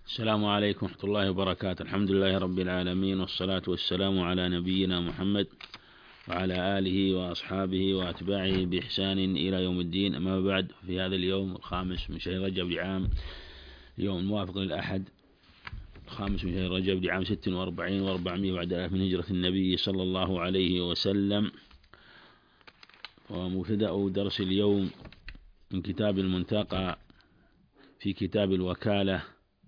السلام عليكم ورحمة الله وبركاته. الحمد لله رب العالمين، والصلاة والسلام على نبينا محمد وعلى آله وأصحابه وأتباعه بإحسان إلى يوم الدين. أما بعد، في هذا اليوم الخامس من شهر رجب لعام يوم الموافق للأحد الخامس من شهر رجب لعام 46 و400 بعد الألف من هجرة النبي صلى الله عليه وسلم. ومبتدأ درس اليوم من كتاب المنتقى في كتاب الوكالة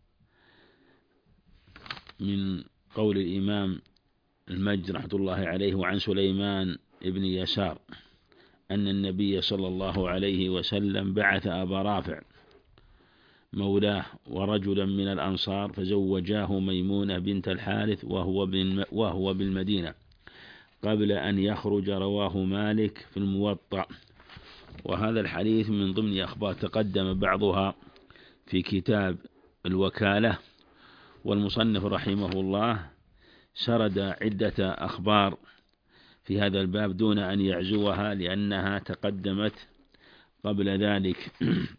من قول الإمام المجد رحمة الله عليه: وعن سليمان ابن يسار أن النبي صلى الله عليه وسلم بعث أبا رافع مولاه ورجلا من الأنصار فزوجاه ميمونة بنت الحارث وهو بالمدينة قبل أن يخرج. رواه مالك في الموطأ. وهذا الحديث من ضمن أخبار تقدم بعضها في كتاب الوكالة، والمصنف رحمه الله سرد عدة أخبار في هذا الباب دون أن يعزوها لأنها تقدمت قبل ذلك.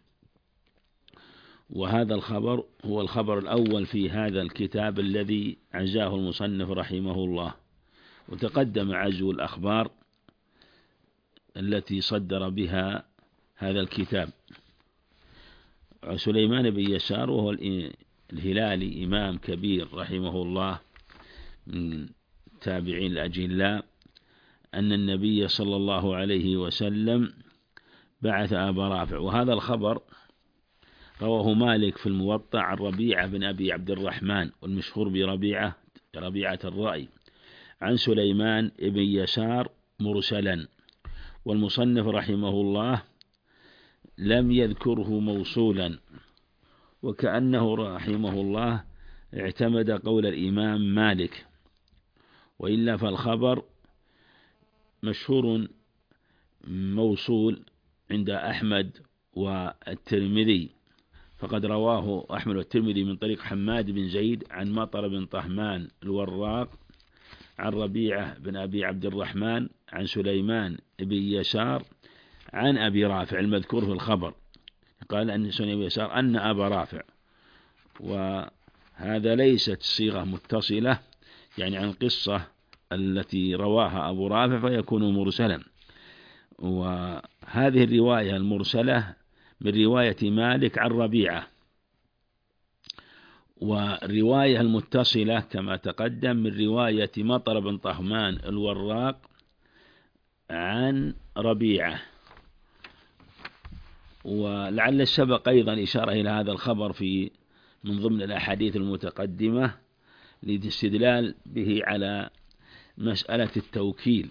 وهذا الخبر هو الخبر الأول في هذا الكتاب الذي عزاه المصنف رحمه الله، وتقدم عزو الأخبار التي صدر بها هذا الكتاب. سليمان بن يسار وهو الهلالي، إمام كبير رحمه الله من تابعين الأجلاء، أن النبي صلى الله عليه وسلم بعث أبا رافع. وهذا الخبر رواه مالك في الموطأ عن ربيعة بن أبي عبد الرحمن، والمشهور بربيعة الرأي، عن سليمان بن يسار مرسلا. والمصنف رحمه الله لم يذكره موصولا، وكأنه رحمه الله اعتمد قول الإمام مالك، وإلا فالخبر مشهور موصول عند أحمد والترمذي، فقد رواه أحمد والترمذي من طريق حماد بن زيد عن مطر بن طهمان الوراق عن ربيعة بن أبي عبد الرحمن عن سليمان بن يسار عن أبي رافع المذكور في الخبر. قال أن سليمان بن يسار أن أبا رافع، وهذا ليست صيغة متصلة يعني عن قصة التي رواها أبو رافع فيكون مرسلا. وهذه الرواية المرسلة من رواية مالك عن ربيعة، والرواية المتصلة كما تقدم من رواية مطر بن طهمان الوراق عن ربيعة. ولعل السبق أيضا إشارة إلى هذا الخبر في من ضمن الأحاديث المتقدمة للاستدلال به على مسألة التوكيل،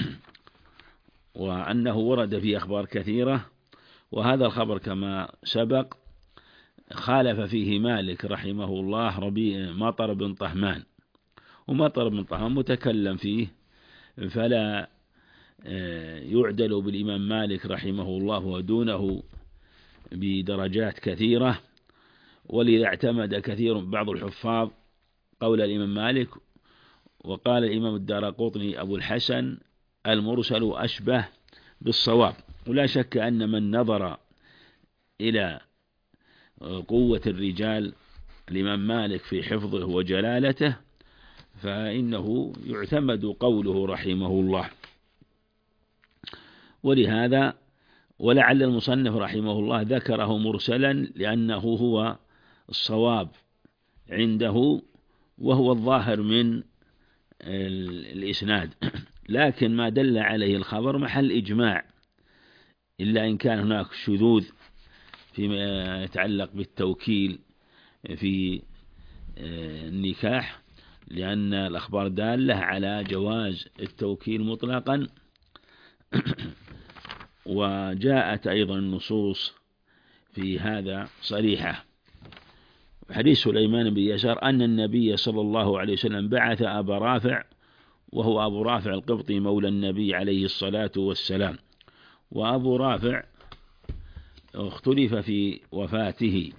وأنه ورد في أخبار كثيرة. وهذا الخبر كما سبق خالف فيه مالك رحمه الله مطر بن طهمان، ومطر بن طهمان متكلم فيه، فلا يعدل بالإمام مالك رحمه الله ودونه بدرجات كثيرة. ولذا اعتمد كثير بعض الحفاظ قول الإمام مالك. وقال الإمام الدارقطني أبو الحسن: المرسل أشبه بالصواب. ولا شك أن من نظر إلى قوة الرجال الإمام مالك في حفظه وجلالته فإنه يعتمد قوله رحمه الله. ولهذا ولعل المصنف رحمه الله ذكره مرسلا لأنه هو الصواب عنده وهو الظاهر من الإسناد، لكن ما دل عليه الخبر محل إجماع، إلا إن كان هناك شذوذ فيما يتعلق بالتوكيل في النكاح، لأن الأخبار دالة على جواز التوكيل مطلقا. وجاءت أيضا النصوص في هذا صريحة. حديث سليمان بن يسار أن النبي صلى الله عليه وسلم بعث أبا رافع، وهو أبو رافع القبطي مولى النبي عليه الصلاة والسلام. وأبو رافع اختلف في وفاته،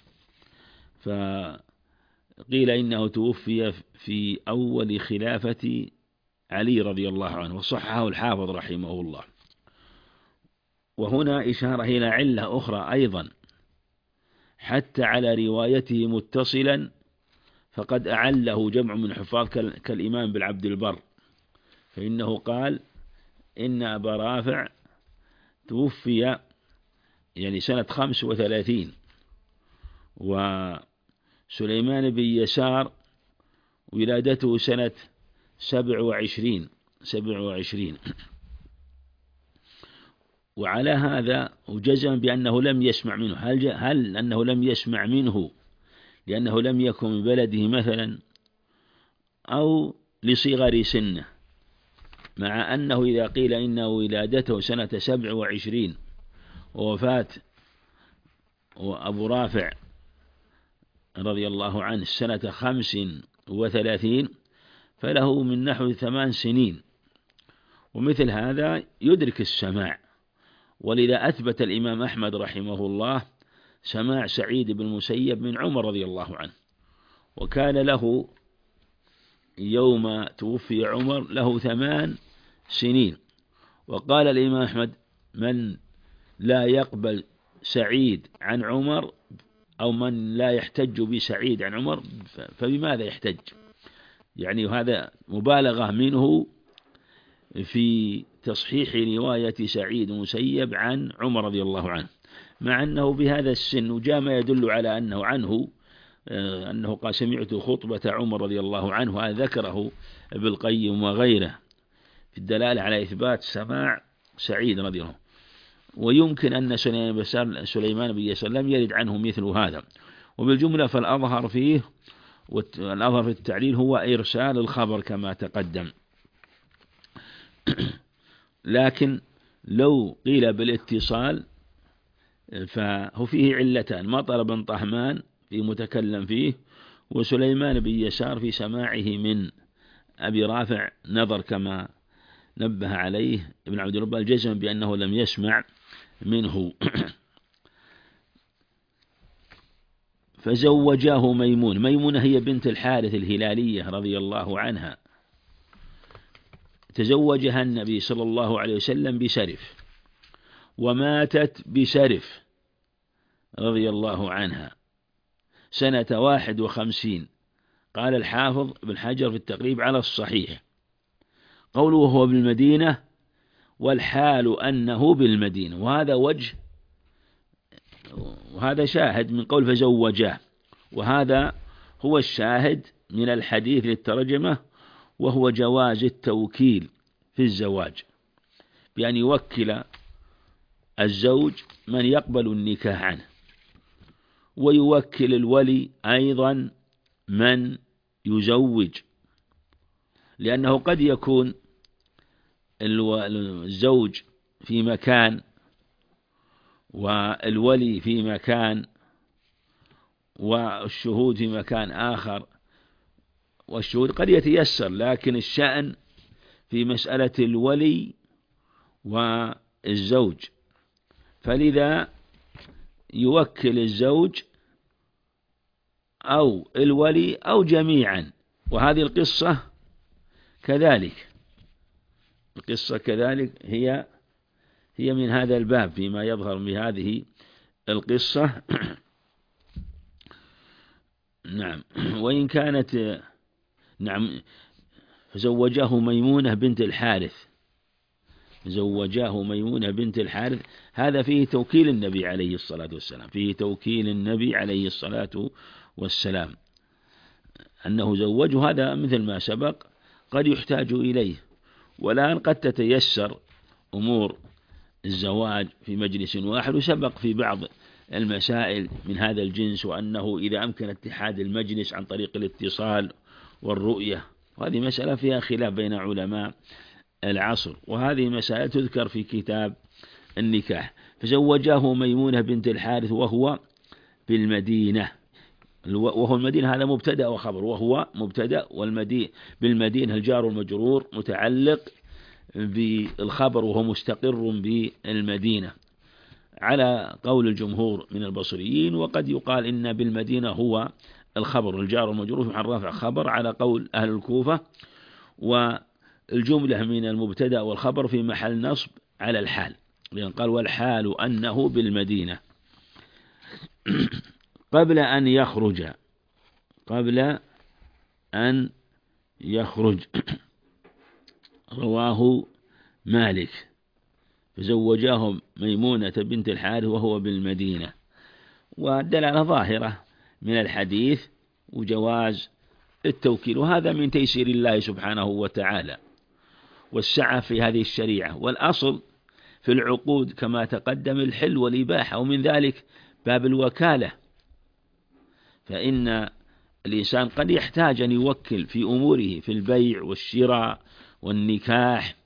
فقيل إنه توفي في أول خلافة علي رضي الله عنه، وصححه الحافظ رحمه الله. وهنا إشارة إلى علة أخرى أيضا، حتى على روايته متصلا فقد أعله جمع من حفاظ كالإمام بالعبد البر، فإنه قال إن أبا رافع توفي يعني سنة 35، وسليمان بن يسار ولادته سنة 27. وعلى هذا وجزم بأنه لم يسمع منه. هل أنه لم يسمع منه لأنه لم يكن من بلده مثلا، أو لصغر سنه، مع أنه إذا قيل إن ولادته سنة 27 ووفاة أبو رافع رضي الله عنه سنة 35 فله من نحو 8 سنين، ومثل هذا يدرك السماع. ولذا أثبت الإمام أحمد رحمه الله سماع سعيد بن المسيب من عمر رضي الله عنه، وكان له يوم توفي عمر له 8 سنين. وقال الإمام أحمد من لا يقبل سعيد عن عمر أو من لا يحتج بسعيد عن عمر فبماذا يحتج؟ يعني هذا مبالغة منه في تصحيح رواية سعيد المسيب عن عمر رضي الله عنه، مع أنه بهذا السن، وجاء ما يدل على أنه عنه أنه قال سمعت خطبة عمر رضي الله عنه، هذا ذكره ابن القيم وغيره في الدلالة على إثبات سماع سعيد رضي الله عنه. ويمكن أن سليمان بن يسار لم يرد عنه مثل هذا. وبالجملة فالأظهر فيه والأظهر في التعليل هو إرسال الخبر كما تقدم. لكن لو قيل بالاتصال فهو فيه علتان: مطر بن طهمان في متكلم فيه، وسليمان بن يسار في سماعه من أبي رافع نظر كما نبه عليه ابن عبد الرب الجزم بأنه لم يسمع منه. فزوجاه ميمونة هي بنت الحارث الهلالية رضي الله عنها، تزوجها النبي صلى الله عليه وسلم بسرف، وماتت بسرف رضي الله عنها سنة 51. قال الحافظ ابن حجر في التقريب على الصحيح قوله وهو بالمدينة والحال أنه بالمدينة، وهذا شاهد من قول فزوجاه، وهذا هو الشاهد من الحديث للترجمة، وهو جواز التوكيل في الزواج، بأن يوكل الزوج من يقبل النكاح عنه، ويوكل الولي أيضا من يزوج، لأنه قد يكون الزوج في مكان والولي في مكان والشهود في مكان آخر، والشهود قد يتيسر، لكن الشأن في مسألة الولي والزوج، فلذا يوكل الزوج أو الولي أو جميعا. وهذه القصة كذلك هي من هذا الباب فيما يظهر بهذه القصة. نعم. وإن كانت زوجاه ميمونة بنت الحارث، هذا فيه توكيل النبي عليه الصلاة والسلام، أنه زوجه. هذا مثل ما سبق قد يحتاج إليه، والآن قد تتيسر أمور الزواج في مجلس واحد، وسبق في بعض المسائل من هذا الجنس، وأنه إذا أمكن اتحاد المجلس عن طريق الاتصال والرؤية، وهذه مسألة فيها خلاف بين علماء العصر، وهذه مسائل تذكر في كتاب النكاح. فزوجاه ميمونة بنت الحارث وهو بالمدينة، وهو المدينة هذا مبتدأ وخبر، وهو مبتدأ، بالمدينة الجار والمجرور متعلق بالخبر وهو مستقر بالمدينة على قول الجمهور من البصريين. وقد يقال إن بالمدينة هو الخبر، الجار والمجرور محل رفع خبر على قول أهل الكوفة، والجملة من المبتدأ والخبر في محل نصب على الحال، لأن قال والحال أنه بالمدينة. قبل أن يخرج رواه مالك، فزوجاه ميمونة بنت الحارث وهو بالمدينة. والدلالة ظاهرة من الحديث وجواز التوكيل، وهذا من تيسير الله سبحانه وتعالى والسعة في هذه الشريعة. والأصل في العقود كما تقدم الحل والإباحة، ومن ذلك باب الوكالة، فإن الإنسان قد يحتاج أن يوكل في أموره في البيع والشراء والنكاح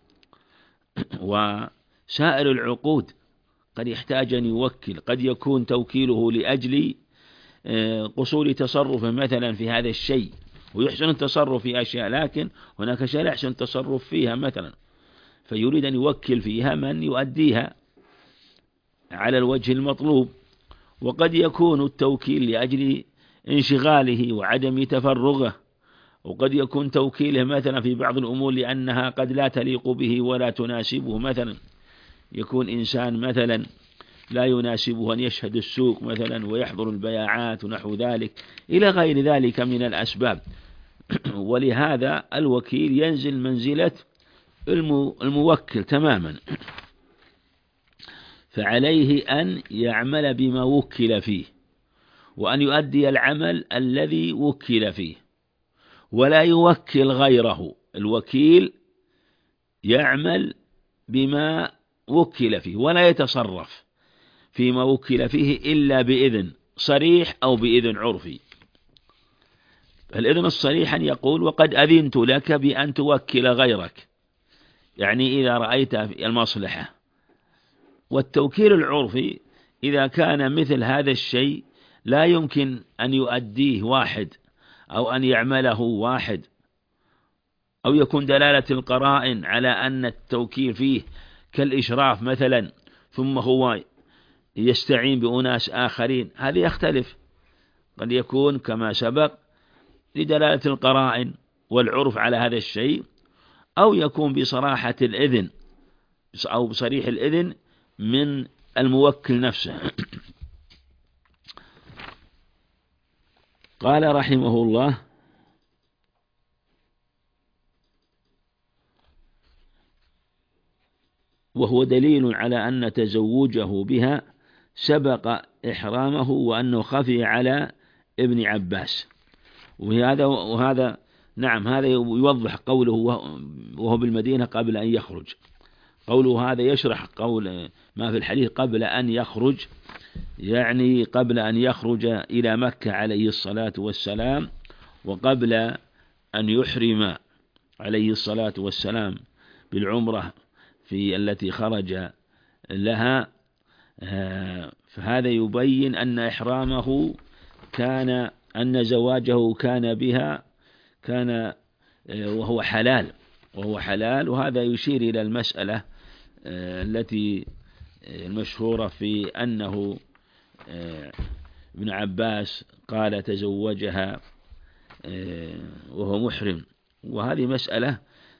وسائر العقود، قد يحتاج أن يوكل، قد يكون توكيله لأجل قصور تصرفه مثلا في هذا الشيء، ويحسن التصرف في أشياء، لكن هناك أشياء لا يحسن التصرف فيها مثلا، فيريد أن يوكل فيها من يؤديها على الوجه المطلوب. وقد يكون التوكيل لأجل انشغاله وعدم تفرغه، وقد يكون توكيله مثلا في بعض الأمور لأنها قد لا تليق به ولا تناسبه، مثلا يكون إنسان مثلا لا يناسبه أن يشهد السوق مثلا ويحضر البياعات ونحو ذلك إلى غير ذلك من الأسباب. ولهذا الوكيل ينزل منزلة الموكل تماما، فعليه أن يعمل بما وكل فيه، وأن يؤدي العمل الذي وكل فيه، ولا يوكل غيره. الوكيل يعمل بما وكل فيه ولا يتصرف فيما وكل فيه إلا بإذن صريح أو بإذن عرفي. الإذن الصريح أن يقول وقد أذنت لك بأن توكل غيرك، يعني إذا رأيت المصلحة. والتوكيل العرفي إذا كان مثل هذا الشيء لا يمكن أن يؤديه واحد أو أن يعمله واحد، أو يكون دلالة القرائن على أن التوكيل فيه كالإشراف مثلا، ثم هو يستعين بأناس آخرين، هذا يختلف. قد يكون كما سبق لدلالة القرائن والعرف على هذا الشيء، أو يكون بصراحة الإذن أو بصريح الإذن من الموكل نفسه. قال رحمه الله: وهو دليل على أن تزوجه بها سبق إحرامه، وأنه خفي على ابن عباس. وهذا نعم، هذا يوضح قوله وهو بالمدينة قبل أن يخرج. قوله هذا يشرح قول ما في الحديث قبل أن يخرج، يعني قبل أن يخرج إلى مكة عليه الصلاة والسلام، وقبل أن يحرم عليه الصلاة والسلام بالعمرة في التي خرج لها. فهذا يبين أن إحرامه كان، أن زواجه كان بها كان وهو حلال. وهذا يشير إلى المسألة التي المشهورة في أنه ابن عباس قال تزوجها وهو محرم، وهذه مسألة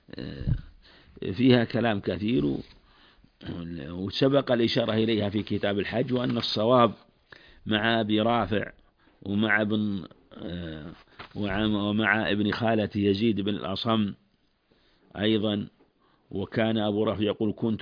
فيها كلام كثير، وسبق الإشارة إليها في كتاب الحج. وأن الصواب مع أبي رافع ومع ابن خالة يزيد بن الأصم أيضا. وكان أبو رافع يقول كنت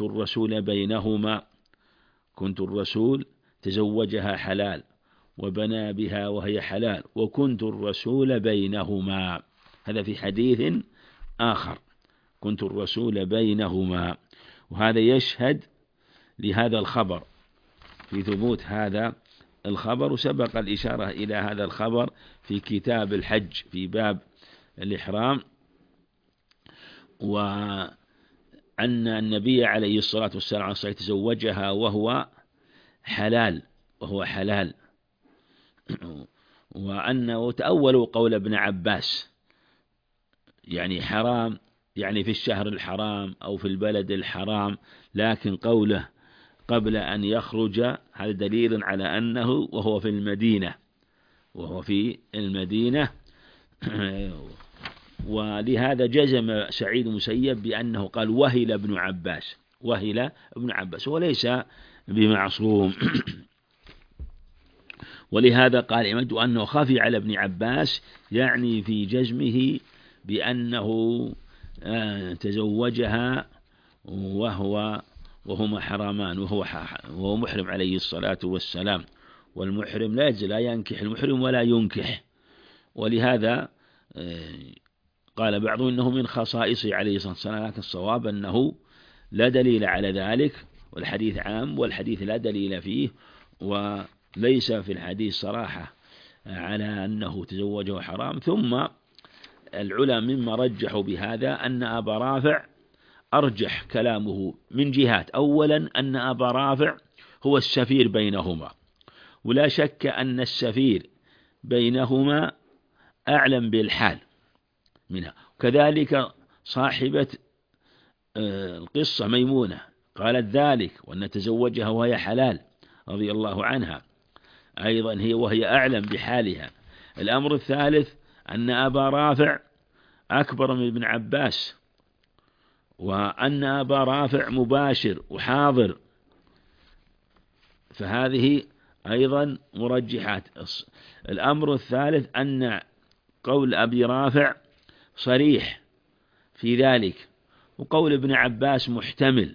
الرسول تزوجها حلال وبنى بها وهي حلال، وكنت الرسول بينهما. هذا في حديث آخر، كنت الرسول بينهما. وهذا يشهد لهذا الخبر في ثبوت هذا الخبر، وسبق الإشارة إلى هذا الخبر في كتاب الحج في باب الإحرام. وأن النبي عليه الصلاة والسلام تزوجها وهو حلال وأنه تأولوا قول ابن عباس، يعني حرام يعني في الشهر الحرام أو في البلد الحرام، لكن قوله قبل أن يخرج هذا دليل على أنه وهو في المدينة. ولهذا جزم سعيد المسيب بأنه قال وهل ابن عباس وليس بمعصوم. ولهذا قال إمد أنه خفي على ابن عباس، يعني في جزمه بأنه تزوجها وهما حرامان، وهو محرم عليه الصلاة والسلام، والمحرم لا ينكح المحرم ولا ينكح. ولهذا قال بعضهم إنه من خصائصه عليه الصلاة والسلام، لكن الصواب أنه لا دليل على ذلك، والحديث عام والحديث لا دليل فيه، وليس في الحديث صراحة على أنه تزوجه حرام. ثم العلماء مما رجحوا بهذا أن أبا رافع أرجح كلامه من جهات. أولا أن أبا رافع هو السفير بينهما، ولا شك أن السفير بينهما أعلم بالحال منها. وكذلك صاحبة القصة ميمونة قالت ذلك، وأن تزوجها وهي حلال رضي الله عنها أيضا وهي أعلم بحالها. الأمر الثالث أن أبا رافع أكبر من ابن عباس، وأن أبا رافع مباشر وحاضر، فهذه أيضا مرجحات. الأمر الثالث أن قول أبي رافع صريح في ذلك، وقول ابن عباس محتمل،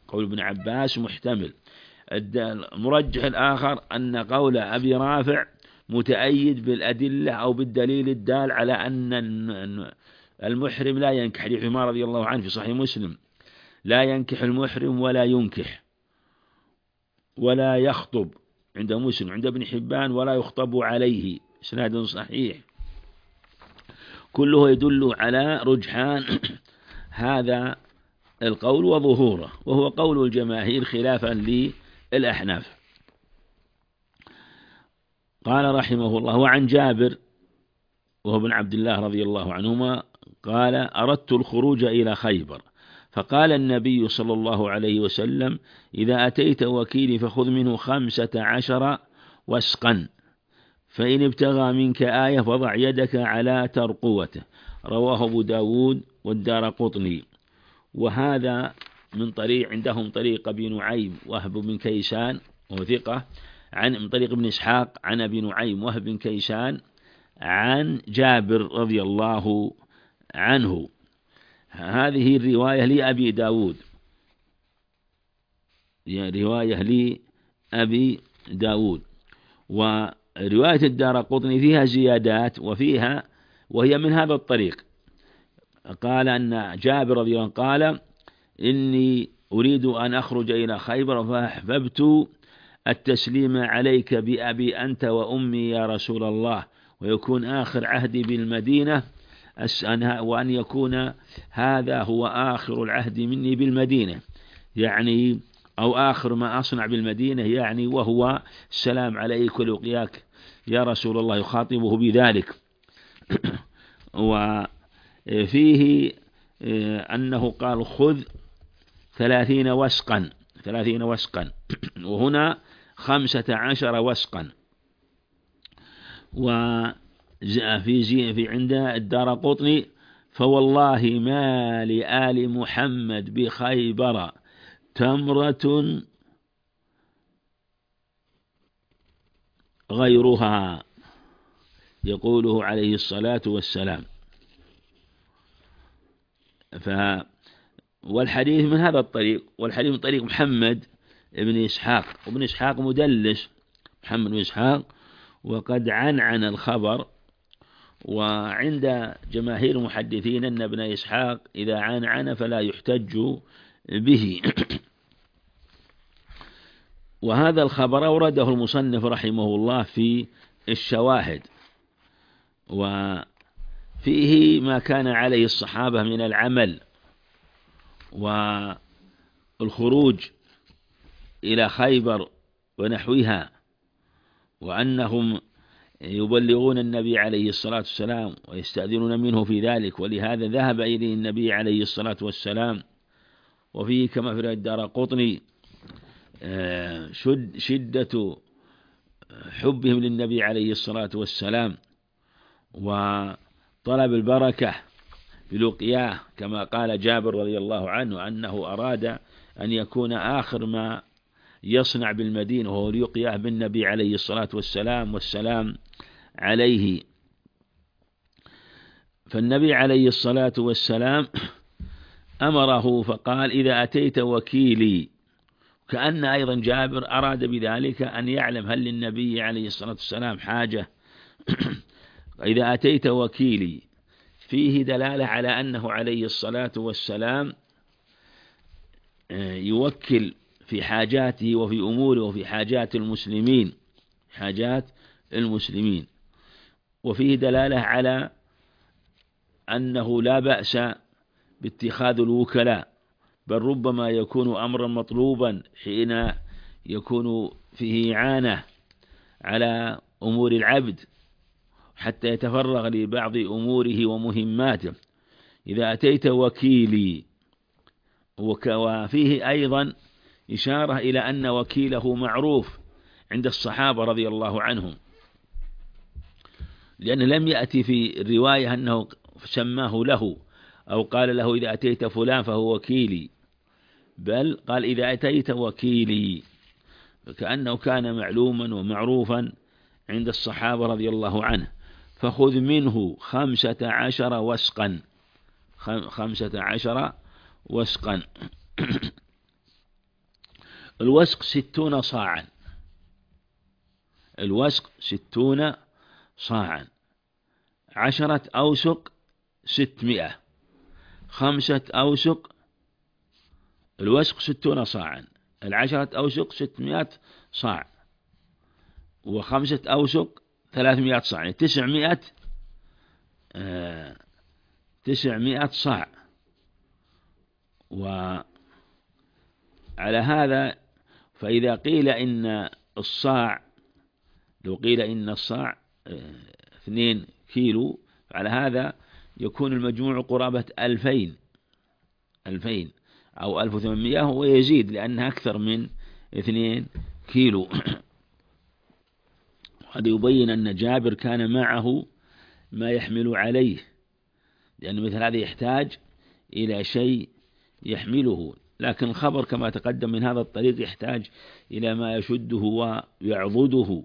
المرجح الآخر أن قول أبي رافع متأيد بالأدلة أو بالدليل الدال على أن المحرم لا ينكح، حديث عمر رضي الله عنه في صحيح مسلم: لا ينكح المحرم ولا ينكح، ولا يخطب، عند مسلم، عند ابن حبان: ولا يخطب عليه، إسناد صحيح. كله يدل على رجحان هذا القول وظهوره، وهو قول الجماهير خلافا للأحناف. قال رحمه الله: وعن جابر وهو ابن عبد الله رضي الله عنهما قال: أردت الخروج إلى خيبر، فقال النبي صلى الله عليه وسلم: إذا أتيت وكيلي فخذ منه 15 وسقا، فإن ابتغى منك آية فضع يدك على ترقوته. رواه أبو داود والدارقطني. وهذا من طريق، عندهم طريق أبي نعيم وهب بن كيسان وهو ثقة، من طريق ابن إسحاق عن أبي نعيم وهب بن كيسان عن جابر رضي الله عنه. هذه الرواية لأبي داود، لأبي داود. ورواية الدارقطني فيها زيادات وهي من هذا الطريق. قال أن جابر رضي الله عنه قال: إني أريد أن أخرج إلى خيبر، فأحببت التسليم عليك بأبي أنت وأمي يا رسول الله، ويكون آخر عهدي بالمدينة، وأن يكون هذا هو آخر العهد مني بالمدينة، يعني أو آخر ما أصنع بالمدينة، يعني وهو السلام عليك ولقياك يا رسول الله، يخاطبه بذلك. وفيه أنه قال: خذ 30 وسقا، وهنا 15 وسقا. وفي عند الدارقطني: فوالله ما لآل محمد بخيبر تمرة غيرها، يقوله عليه الصلاة والسلام. والحديث من هذا الطريق، والحديث من طريق محمد بن إسحاق، وابن إسحاق مدلس، محمد بن إسحاق، وقد عنعن الخبر. وعند جماهير المحدثين أن ابن إسحاق إذا عنعن فلا يحتج به. وهذا الخبر أورده المصنف رحمه الله في الشواهد، وفيه ما كان عليه الصحابة من العمل والخروج إلى خيبر ونحوها، وأنهم يبلغون النبي عليه الصلاة والسلام ويستأذنون منه في ذلك، ولهذا ذهب إليه النبي عليه الصلاة والسلام. وفيه كما في الدارقطني شدة حبهم للنبي عليه الصلاة والسلام، وطلب البركة بلقياه، كما قال جابر رضي الله عنه أنه أراد أن يكون آخر ما يصنع بالمدينة وهو ليقياه بالنبي عليه الصلاة والسلام عليه. فالنبي عليه الصلاة والسلام أمره فقال: إذا أتيت وكيلي. كأن أيضا جابر أراد بذلك أن يعلم هل للنبي عليه الصلاة والسلام حاجة. إذا أتيت وكيلي فيه دلالة على أنه عليه الصلاة والسلام يوكل في حاجاته وفي أموره وفي حاجات المسلمين. وفيه دلالة على أنه لا بأس باتخاذ الوكلاء، بل ربما يكون أمرا مطلوبا حين يكون فيه إعانة على أمور العبد حتى يتفرغ لبعض أموره ومهماته. إذا أتيت وكيلي. وفيه أيضا إشارة إلى أن وكيله معروف عند الصحابة رضي الله عنهم، لأنه لم يأتي في الرواية أنه سماه له أو قال له: إذا أتيت فلان فهو وكيلي، بل قال: إذا أتيت وكيلي، كأنه كان معلوما ومعروفا عند الصحابة رضي الله عنه. فخذ منه 15 وسقا. 15 وسقا. الوسق 60 صاعا. الوسق 60 صاعا. 10 أوسق 600. 5 أوسق. الوسق 60 صاعا. 10 أوسق 600 صاع. و5 أوسق 300 صاع، يعني 900 صاع. وعلى هذا فإذا قيل إن الصاع، لو قيل إن الصاع 2 كيلو، على هذا يكون المجموع قرابة 2000 أو 1800 ويزيد، لأنها أكثر من 2 كيلو. هذا يبين أن جابر كان معه ما يحمل عليه، لأن مثل هذا يحتاج إلى شيء يحمله. لكن الخبر كما تقدم من هذا الطريق يحتاج إلى ما يشده ويعضده.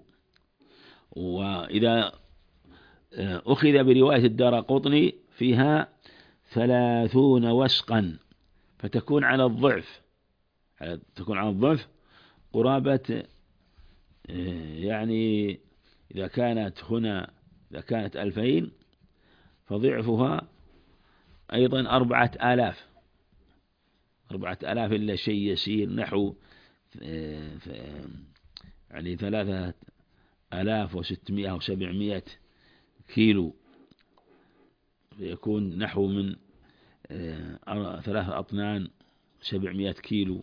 وإذا أخذ برواية الدارقطني فيها 30 وسقا، فتكون على الضعف، قرابة، يعني إذا كانت 2000 فضعفها أيضا 4000 إلا شيء يسير، نحو يعني 3600 أو 700 كيلو، يكون نحو من 3 أطنان 700 كيلو.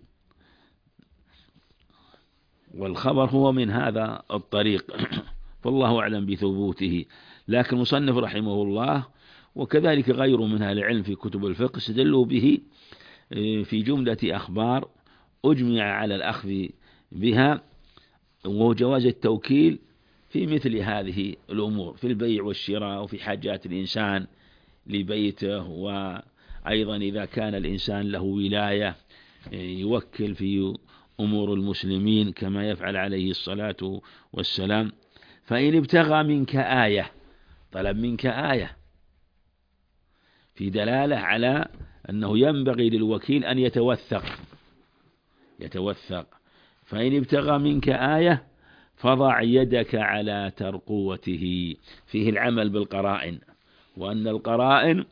والخبر هو من هذا الطريق، فالله أعلم بثبوته. لكن المصنف رحمه الله وكذلك غيره من أهل العلم في كتب الفقه استدلوا به في جملة أخبار أجمع على الأخذ بها، وجواز التوكيل في مثل هذه الأمور، في البيع والشراء وفي حاجات الإنسان لبيته. وأيضا إذا كان الإنسان له ولاية يوكل في أمور المسلمين كما يفعل عليه الصلاة والسلام. فإن ابتغى منك آية، طلب منك آية، في دلالة على أنه ينبغي للوكيل أن يتوثق. فإن ابتغى منك آية فضع يدك على ترقوته. فيه العمل بالقرائن، وأن القرائن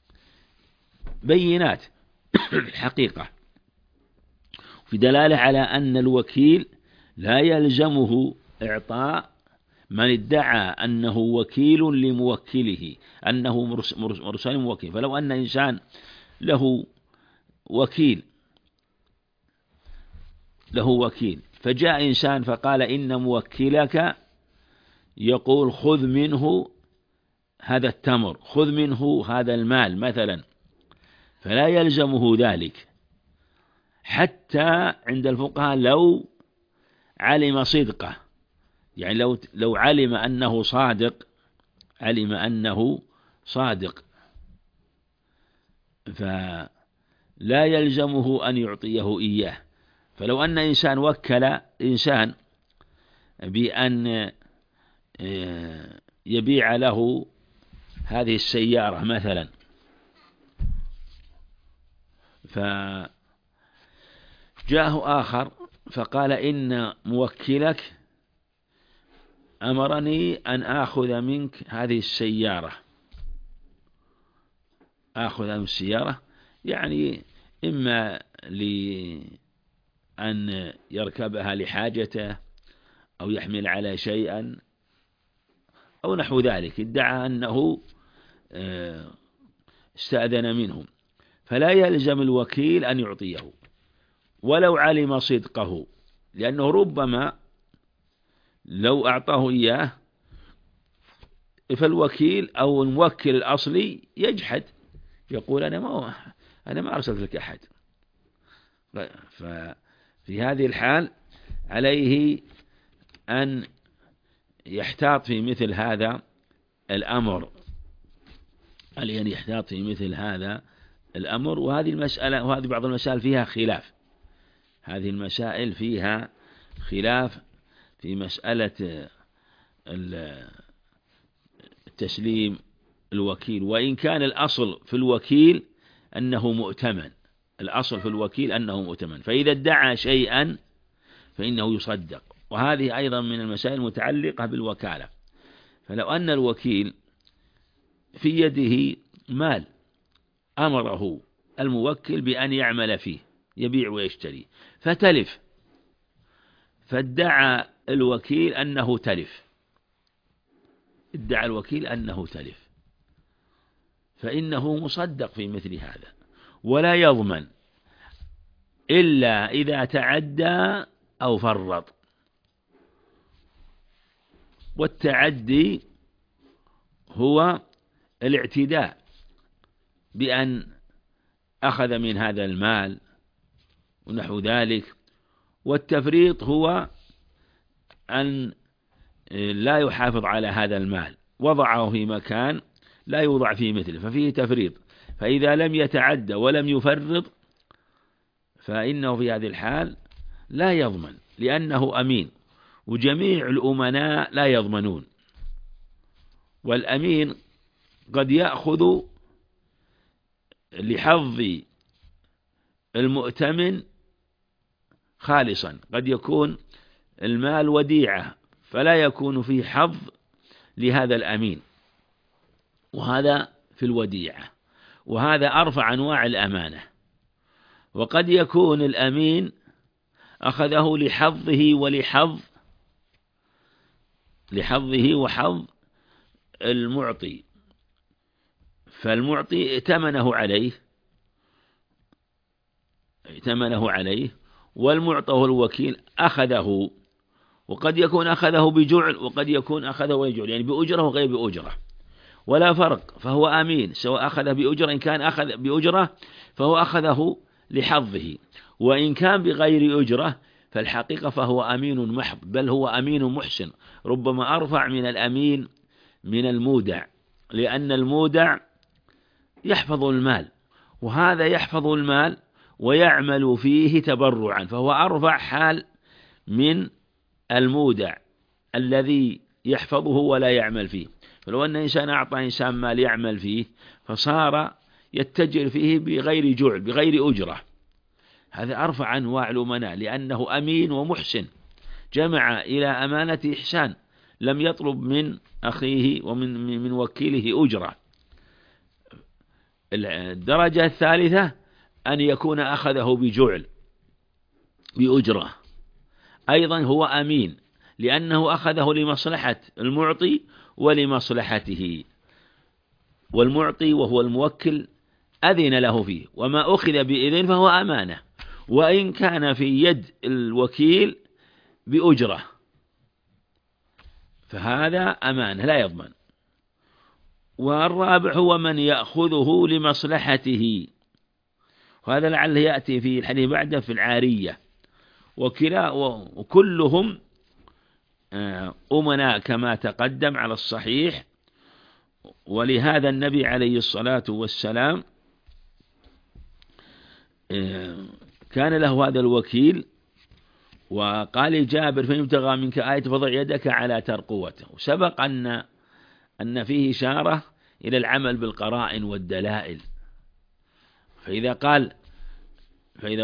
بينات الحقيقة، في دلالة على أن الوكيل لا يلزمه إعطاء من ادعى أنه وكيل لموكله، أنه مرسل موكل. فلو أن إنسان له وكيل فجاء إنسان فقال: إن موكلك يقول خذ منه هذا التمر، خذ منه هذا المال مثلا، فلا يلزمه ذلك، حتى عند الفقهاء لو علم صدقه، يعني لو علم أنه صادق فلا يلزمه أن يعطيه إياه. فلو أن إنسان وكل إنسان بأن يبيع له هذه السيارة مثلا، فجاءه آخر فقال إن موكلك أمرني أن آخذ منك هذه السيارة، آخذ من السيارة يعني إما لأن يركبها لحاجته أو يحمل على شيئا أو نحو ذلك، ادعى أنه استأذن منهم، فلا يلزم الوكيل أن يعطيه ولو علم صدقه، لأنه ربما لو أعطاه إياه فالوكيل أو الموكل الأصلي يجحد، يقول أنا ما أرسلت لك أحد. ففي هذه الحال عليه أن يحتاط في مثل هذا الأمر، عليه أن يحتاط في مثل هذا الأمر. وهذه المسألة، وهذه بعض المسائل فيها خلاف، هذه المسائل فيها خلاف في مسألة التسليم الوكيل، وإن كان الأصل في الوكيل أنه مؤتمن، الأصل في الوكيل أنه مؤتمن، فإذا ادعى شيئا فإنه يصدق. وهذه أيضا من المسائل المتعلقة بالوكالة. فلو أن الوكيل في يده مال أمره الموكل بأن يعمل فيه، يبيع ويشتري، فتلف، فادعى الوكيل أنه تلف، ادعى الوكيل أنه تلف، فإنه مصدق في مثل هذا، ولا يضمن إلا إذا تعدى أو فرط. والتعدي هو الاعتداء بأن أخذ من هذا المال ونحو ذلك، والتفريط هو أن لا يحافظ على هذا المال، وضعه في مكان لا يوضع فيه مثله، ففيه تفريط. فإذا لم يتعدى ولم يفرط فإنه في هذه الحال لا يضمن، لأنه أمين، وجميع الأمناء لا يضمنون، والأمين قد يأخذ لحظ المؤتمن خالصا، قد يكون المال وديعة فلا يكون فيه حظ لهذا الأمين، وهذا في الوديعة، وهذا أرفع أنواع الأمانة. وقد يكون الأمين أخذه لحظه وحظ المعطي، فالمعطي ائتمنه عليه والمعطى هو الوكيل أخذه، وقد يكون أخذه بجعل وقد يكون أخذه ويجعل، يعني بأجرة وغير بأجرة، ولا فرق، فهو أمين سواء أخذ بأجرة، إن كان أخذ بأجرة فهو أخذه لحظه، وإن كان بغير أجرة فالحقيقة فهو أمين محض، بل هو أمين محسن، ربما أرفع من الأمين من المودع، لأن المودع يحفظ المال، وهذا يحفظ المال ويعمل فيه تبرعا، فهو أرفع حال من المودع الذي يحفظه ولا يعمل فيه. فلو أن إنسان أعطى إنسان مال يعمل فيه فصار يتجر فيه بغير جعل بغير أجرة، هذا أرفع أنواع الأمناء، لأنه أمين ومحسن، جمع إلى أمانة إحسان، لم يطلب من أخيه ومن وكيله أجرة. الدرجة الثالثة أن يكون أخذه بجعل بأجرة، أيضا هو أمين، لأنه أخذه لمصلحة المعطي ولمصلحته، والمعطي وهو الموكل أذن له فيه، وما أخذ بإذن فهو أمانة، وإن كان في يد الوكيل بأجرة فهذا أمانة لا يضمن. والرابع هو من يأخذه لمصلحته، وهذا لعله يأتي في الحديث بعده في العارية، وكلهم أمناء كما تقدم على الصحيح. ولهذا النبي عليه الصلاة والسلام كان له هذا الوكيل وقال جابر فإن ابتغى منك آية فضع يدك على ترقوته. وسبق أن فيه إشارة إلى العمل بالقرائن والدلائل. فإذا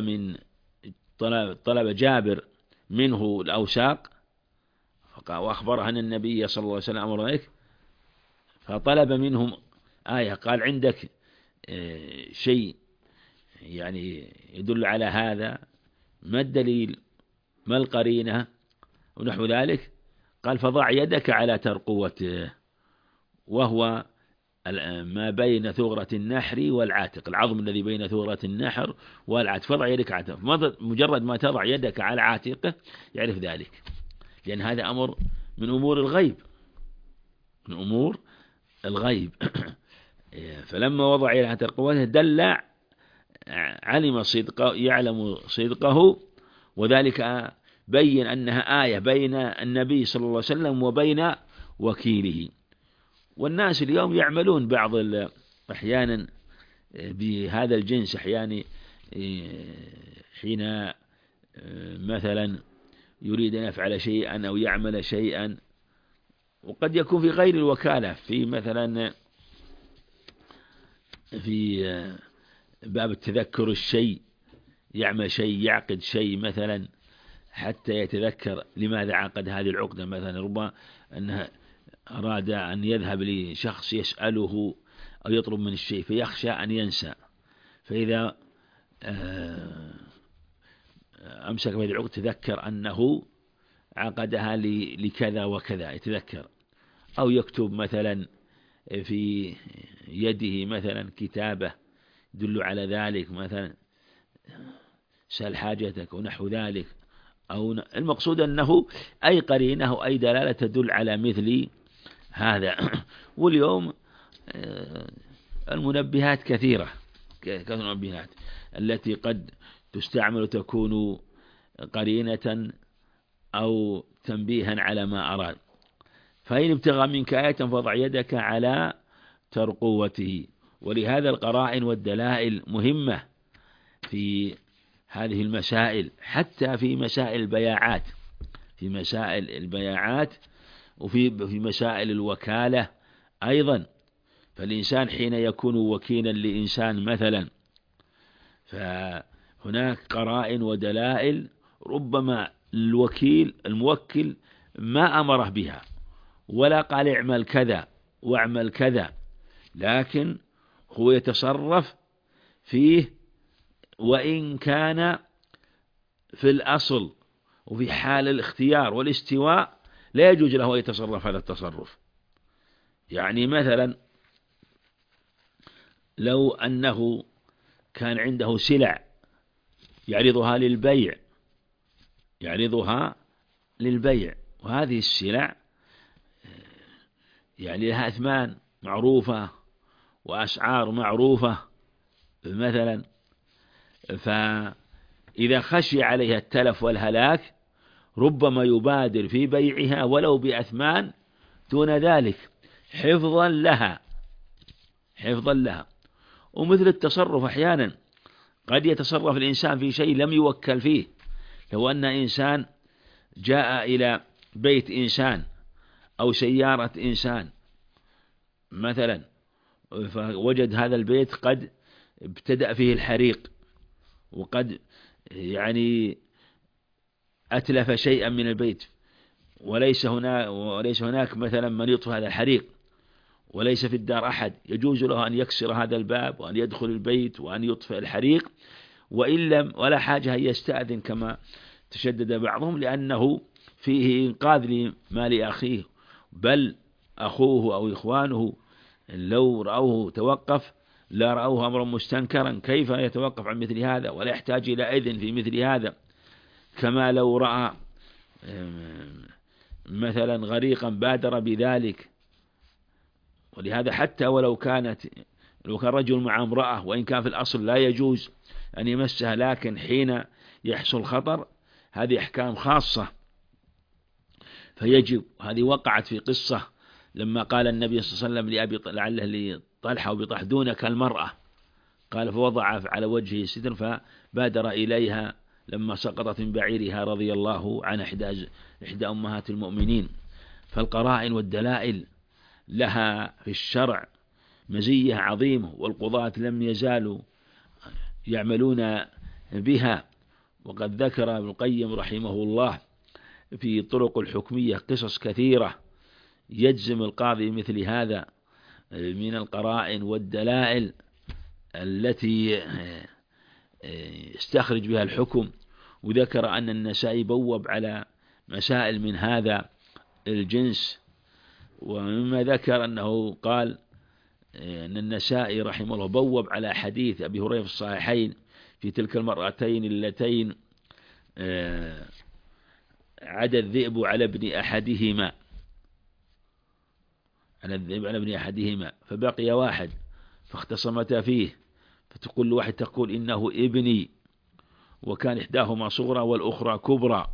طلب جابر منه الأوساق وأخبره أن النبي صلى الله عليه وسلم أمر ذلك، فطلب منهم آية، قال عندك شيء يعني يدل على هذا، ما الدليل، ما القرينة ونحو ذلك؟ قال فضع يدك على ترقوته، وهو ما بين ثغرة النحر والعاتق، العظم الذي بين ثغرة النحر والعاتق، فضع يدك على عاتق. مجرد ما تضع يدك على عاتقه يعرف ذلك، لأن هذا أمر من أمور الغيب، من أمور الغيب. فلما وضع يده على ترقوته دل، علم صدقه، يعلم صدقه، وذلك بين أنها آية بين النبي صلى الله عليه وسلم وبين وكيله. والناس اليوم يعملون بعض أحيانا بهذا الجنس، أحيانا حين مثلا يريد أن يفعل شيئا أو يعمل شيئا، وقد يكون في غير الوكالة، في مثلا في باب التذكر الشيء، يعمل شيء، يعقد شيء مثلا حتى يتذكر لماذا عقد هذه العقدة، مثلا ربما أنه أراد أن يذهب لشخص يسأله أو يطلب من الشيء فيخشى أن ينسى، فإذا أمسك بهذه العقدة تذكر أنه عقدها لكذا وكذا، يتذكر. أو يكتب مثلا في يده مثلا كتابة يدل على ذلك، مثلا سأل حاجتك ونحو ذلك، أو المقصود أنه أي قرينة أو أي دلالة تدل على مثل هذا. واليوم المنبهات كثيرة، المنبهات التي قد تستعمل وتكون قرينة أو تنبيها على ما أراد. فإن ابتغى منك آية فضع يدك على ترقوته. ولهذا القرائن والدلائل مهمة في هذه المسائل، حتى في مسائل البياعات، في مسائل البياعات وفي مسائل الوكالة أيضا. فالإنسان حين يكون وكيلا لإنسان مثلا، فهناك قرائن ودلائل ربما الموكل ما أمره بها ولا قال اعمل كذا واعمل كذا، لكن هو يتصرف فيه، وإن كان في الأصل وفي حال الاختيار والاستواء لا يجوز له أن يتصرف هذا التصرف. يعني مثلا لو أنه كان عنده سلع يعرضها للبيع، وهذه السلع يعني لها أثمان معروفة وأسعار معروفة مثلا، فإذا خشي عليها التلف والهلاك ربما يبادر في بيعها ولو بأثمان دون ذلك حفظا لها. ومثل التصرف أحيانا قد يتصرف الإنسان في شيء لم يوكل فيه. لو أن إنسان جاء إلى بيت إنسان أو سيارة إنسان مثلا، فوجد هذا البيت قد ابتدأ فيه الحريق، وقد يعني أتلف شيئا من البيت، وليس هناك مثلا من يطفئ هذا الحريق، وليس في الدار أحد، يجوز له أن يكسر هذا الباب وأن يدخل البيت وأن يطفئ الحريق، وإن لم ولا حاجة أن يستأذن كما تشدد بعضهم، لأنه فيه إنقاذ لمال أخيه، بل أخوه أو إخوانه لو رأوه توقف لا رأوه أمرا مستنكرا، كيف يتوقف عن مثل هذا ولا يحتاج إلى إذن في مثل هذا؟ كما لو رأى مثلا غريقا بادر بذلك. ولهذا حتى لو كان رجل مع امرأة، وإن كان في الأصل لا يجوز أن يمسها، لكن حين يحصل خطر هذه أحكام خاصة فيجب. هذه وقعت في قصة لما قال النبي صلى الله عليه وسلم لأبي لعله لطلحة وبطح دونك المرأة، قال فوضع على وجهه ستر فبادر إليها لما سقطت من بعيرها رضي الله عن إحدى أمهات المؤمنين. فالقرائن والدلائل لها في الشرع مزية عظيمة، والقضاة لم يزالوا يعملون بها. وقد ذكر ابن القيم رحمه الله في طرق الحكمية قصص كثيرة يجزم القاضي مثل هذا من القرائن والدلائل التي استخرج بها الحكم. وذكر أن النسائي بوب على مسائل من هذا الجنس. ومما ذكر أنه قال أن النسائي رحمه الله بوب على حديث أبي هريرة في الصحيحين في تلك المرأتين اللتين عدا الذئب على ابن أحدهما فبقي واحد فاختصمتا فيه، فتقول واحد تقول إنه ابني، وكان إحداهما صغرى والأخرى كبرى،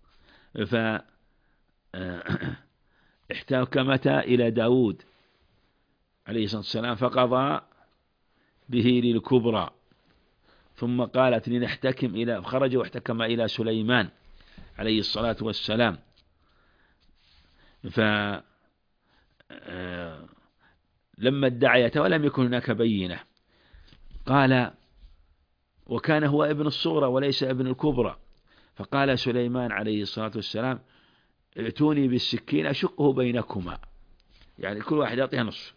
فاحتكمتا إلى داود عليه الصلاة والسلام فقضى به للكبرى، ثم قالت لنحتكم إلى خرج واحتكم إلى سليمان عليه الصلاة والسلام. فلما ادعيت ولم يكن هناك بينة قال وكان هو ابن الصغرى وليس ابن الكبرى، فقال سليمان عليه الصلاة والسلام ائتوني بالسكين أشقه بينكما، يعني كل واحد يعطيها نصف.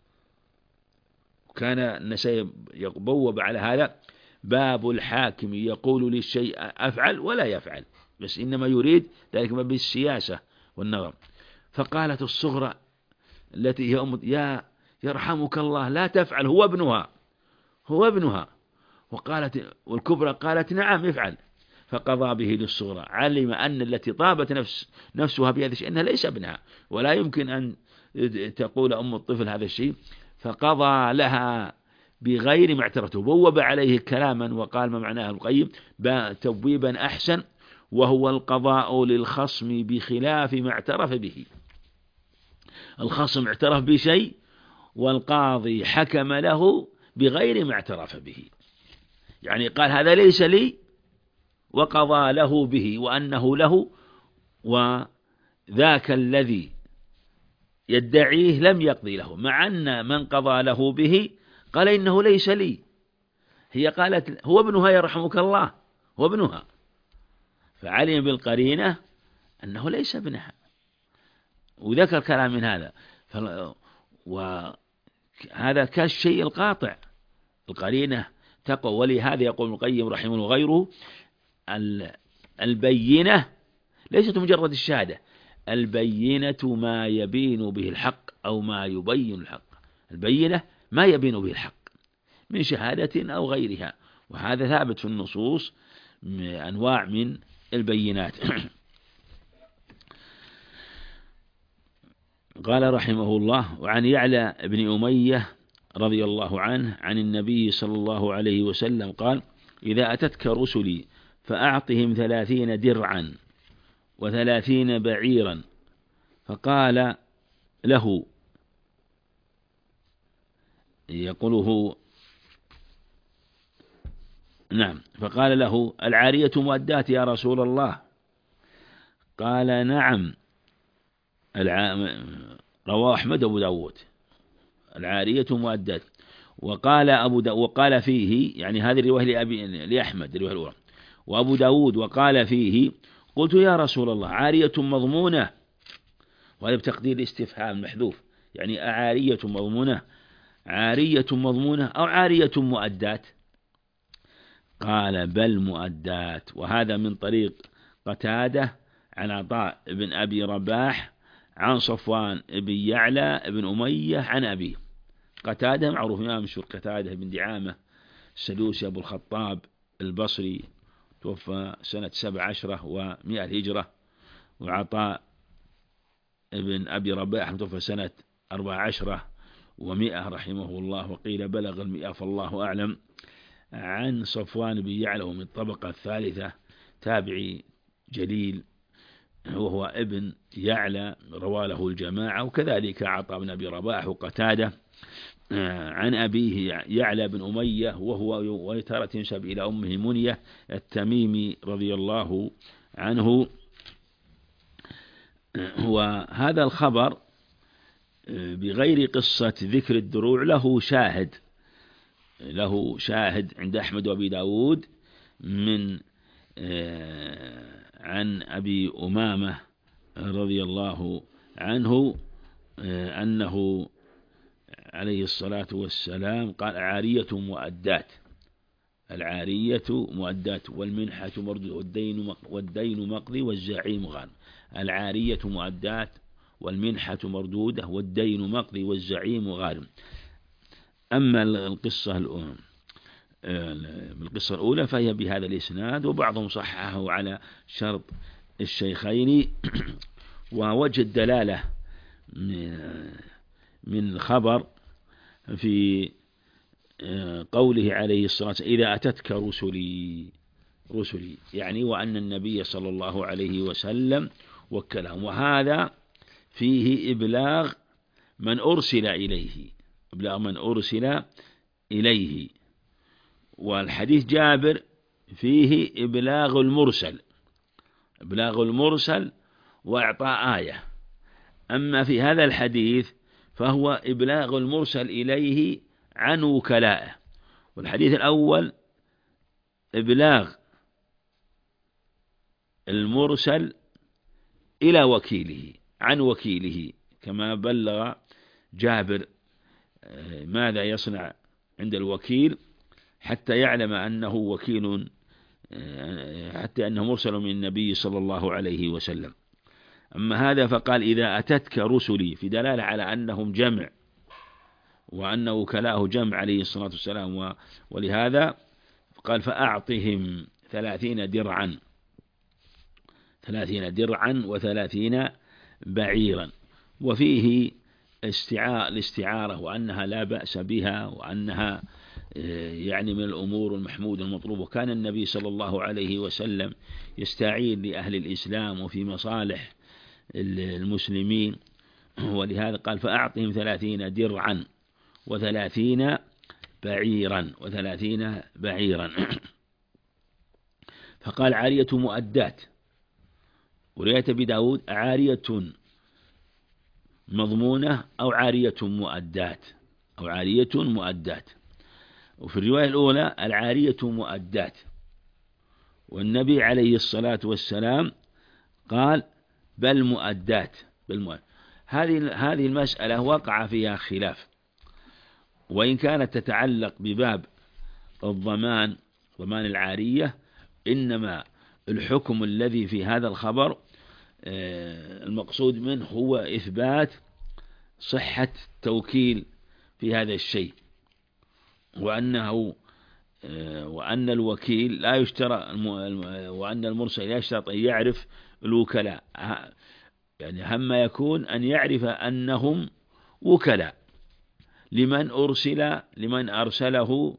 وكان النسائي يبوب على هذا باب الحاكم يقول للشيء أفعل ولا يفعل، بس إنما يريد ذلك بالسياسة والنظر. فقالت الصغرى التي هي يا يرحمك الله لا تفعل هو ابنها. وقالت والكبرى قالت نعم يفعل، فقضى به للصغرى. علم أن التي طابت نفسها بهذا الشيء أنها ليس ابنها، ولا يمكن أن تقول أم الطفل هذا الشيء، فقضى لها بغير ما اعترته. بوب عليه كلاما وقال ما معناه القيم تبويبا أحسن، وهو القضاء للخصم بخلاف ما اعترف به. الخصم اعترف بشيء والقاضي حكم له بغير ما اعترف به، يعني قال هذا ليس لي وقضى له به وأنه له، وذاك الذي يدعيه لم يقضي له، مع أن من قضى له به قال إنه ليس لي. هي قالت هو ابنها يرحمك الله هو ابنها، فعلم بالقرينة أنه ليس ابنها، وذكر كلام من هذا. وهذا كالشيء القاطع، القرينة تقوى. ولهذا يقول ابن القيم رحمه الله وغيره البينة ليست مجرد الشهادة، البينة ما يبين به الحق أو ما يبين الحق. البينة ما يبين به الحق من شهادة أو غيرها، وهذا ثابت في النصوص أنواع من البينات. قال رحمه الله وعن يعلى بن أمية رضي الله عنه عن النبي صلى الله عليه وسلم قال إذا أتتك رسلي فأعطهم 30 درعا و30 بعيرا، فقال له يقوله نعم، فقال له العارية مؤدات يا رسول الله؟ قال نعم. رواه أحمد وأبو داود العارية مؤدات. وقال فيه، يعني هذه الرواية لأحمد الرواية الأولى، وأبو داود وقال فيه قلت يا رسول الله عارية مضمونة، وهذا بتقدير استفهام محذوف، يعني أعارية مضمونة، عارية مضمونة أو عارية مؤدات؟ قال بل مؤدات. وهذا من طريق قتادة عن عطاء بن أبي رباح عن صفوان بن يعلى بن أمية عن أبيه. قتادة معروف إمام مشهور، قتادة بن دعامة السدوسي أبو الخطاب البصري، توفى سنة 17 و100 هجرة. وعطاء بن أبي رباح توفى سنة 14 و100 رحمه الله، وقيل بلغ 100 فالله أعلم. عن صفوان بن يعلى من الطبقة الثالثة، تابعي جليل، وهو ابن يعلى، روى له الجماعة. وكذلك عطاء بن أبي رباح وقتادة عن أبيه يعلى بن أمية وهو تارة ينسب إلى أمه منية التميمي رضي الله عنه. وهذا الخبر بغير قصة ذكر الدروع له شاهد عند أحمد وأبي داود من عن أبي أمامة رضي الله عنه أنه عليه الصلاة والسلام قال: العارية مؤدات والمنحة مردود والدين مقضي والزعيم غانم. العارية مؤدات والمنحة مردودة والدين مقضي والزعيم غانم. أما القصة الأولى فهي بهذا الإسناد، وبعضهم صححه على شرط الشيخين. ووجه الدلالة من الخبر في قوله عليه الصلاة والسلام: إذا أتتك رسلي، يعني وأن النبي صلى الله عليه وسلم وكلهم، وهذا فيه إبلاغ من أرسل إليه. والحديث جابر فيه إبلاغ المرسل وإعطاء آية. أما في هذا الحديث فهو إبلاغ المرسل إليه عن وكلائه. والحديث الأول إبلاغ المرسل إلى وكيله عن وكيله، كما بلغ جابر ماذا يصنع عند الوكيل حتى يعلم أنه وكيل، حتى أنه مرسل من النبي صلى الله عليه وسلم. أما هذا فقال: إذا أتتك رسلي، في دلالة على أنهم جمع، وأن وكلاءه جمع عليه الصلاة والسلام. ولهذا قال: فأعطهم 30 درعا و30 بعيرا. وفيه الاستعارة، وأنها لا بأس بها، وأنها يعني من الأمور المحمود المطلوب. وكان النبي صلى الله عليه وسلم يستعين لأهل الإسلام وفي مصالح المسلمين، ولهذا قال: فأعطهم 30 درعا و30 بعيرا. فقال: عارية مؤدات. ورواية أبي داود: عارية مضمونة أو عارية مؤدات. وفي الرواية الأولى العارية مؤدات. والنبي عليه الصلاة والسلام قال: بل مؤدات. هذه المسألة وقع فيها خلاف، وإن كانت تتعلق بباب ضمان العارية، إنما الحكم الذي في هذا الخبر المقصود منه هو إثبات صحة التوكيل في هذا الشيء، وأن الوكيل لا يشترط، وأن المرسل لا يشترط أن يعرف الوكلاء، يعني هم يكون أن يعرف أنهم وكلاء لمن أرسله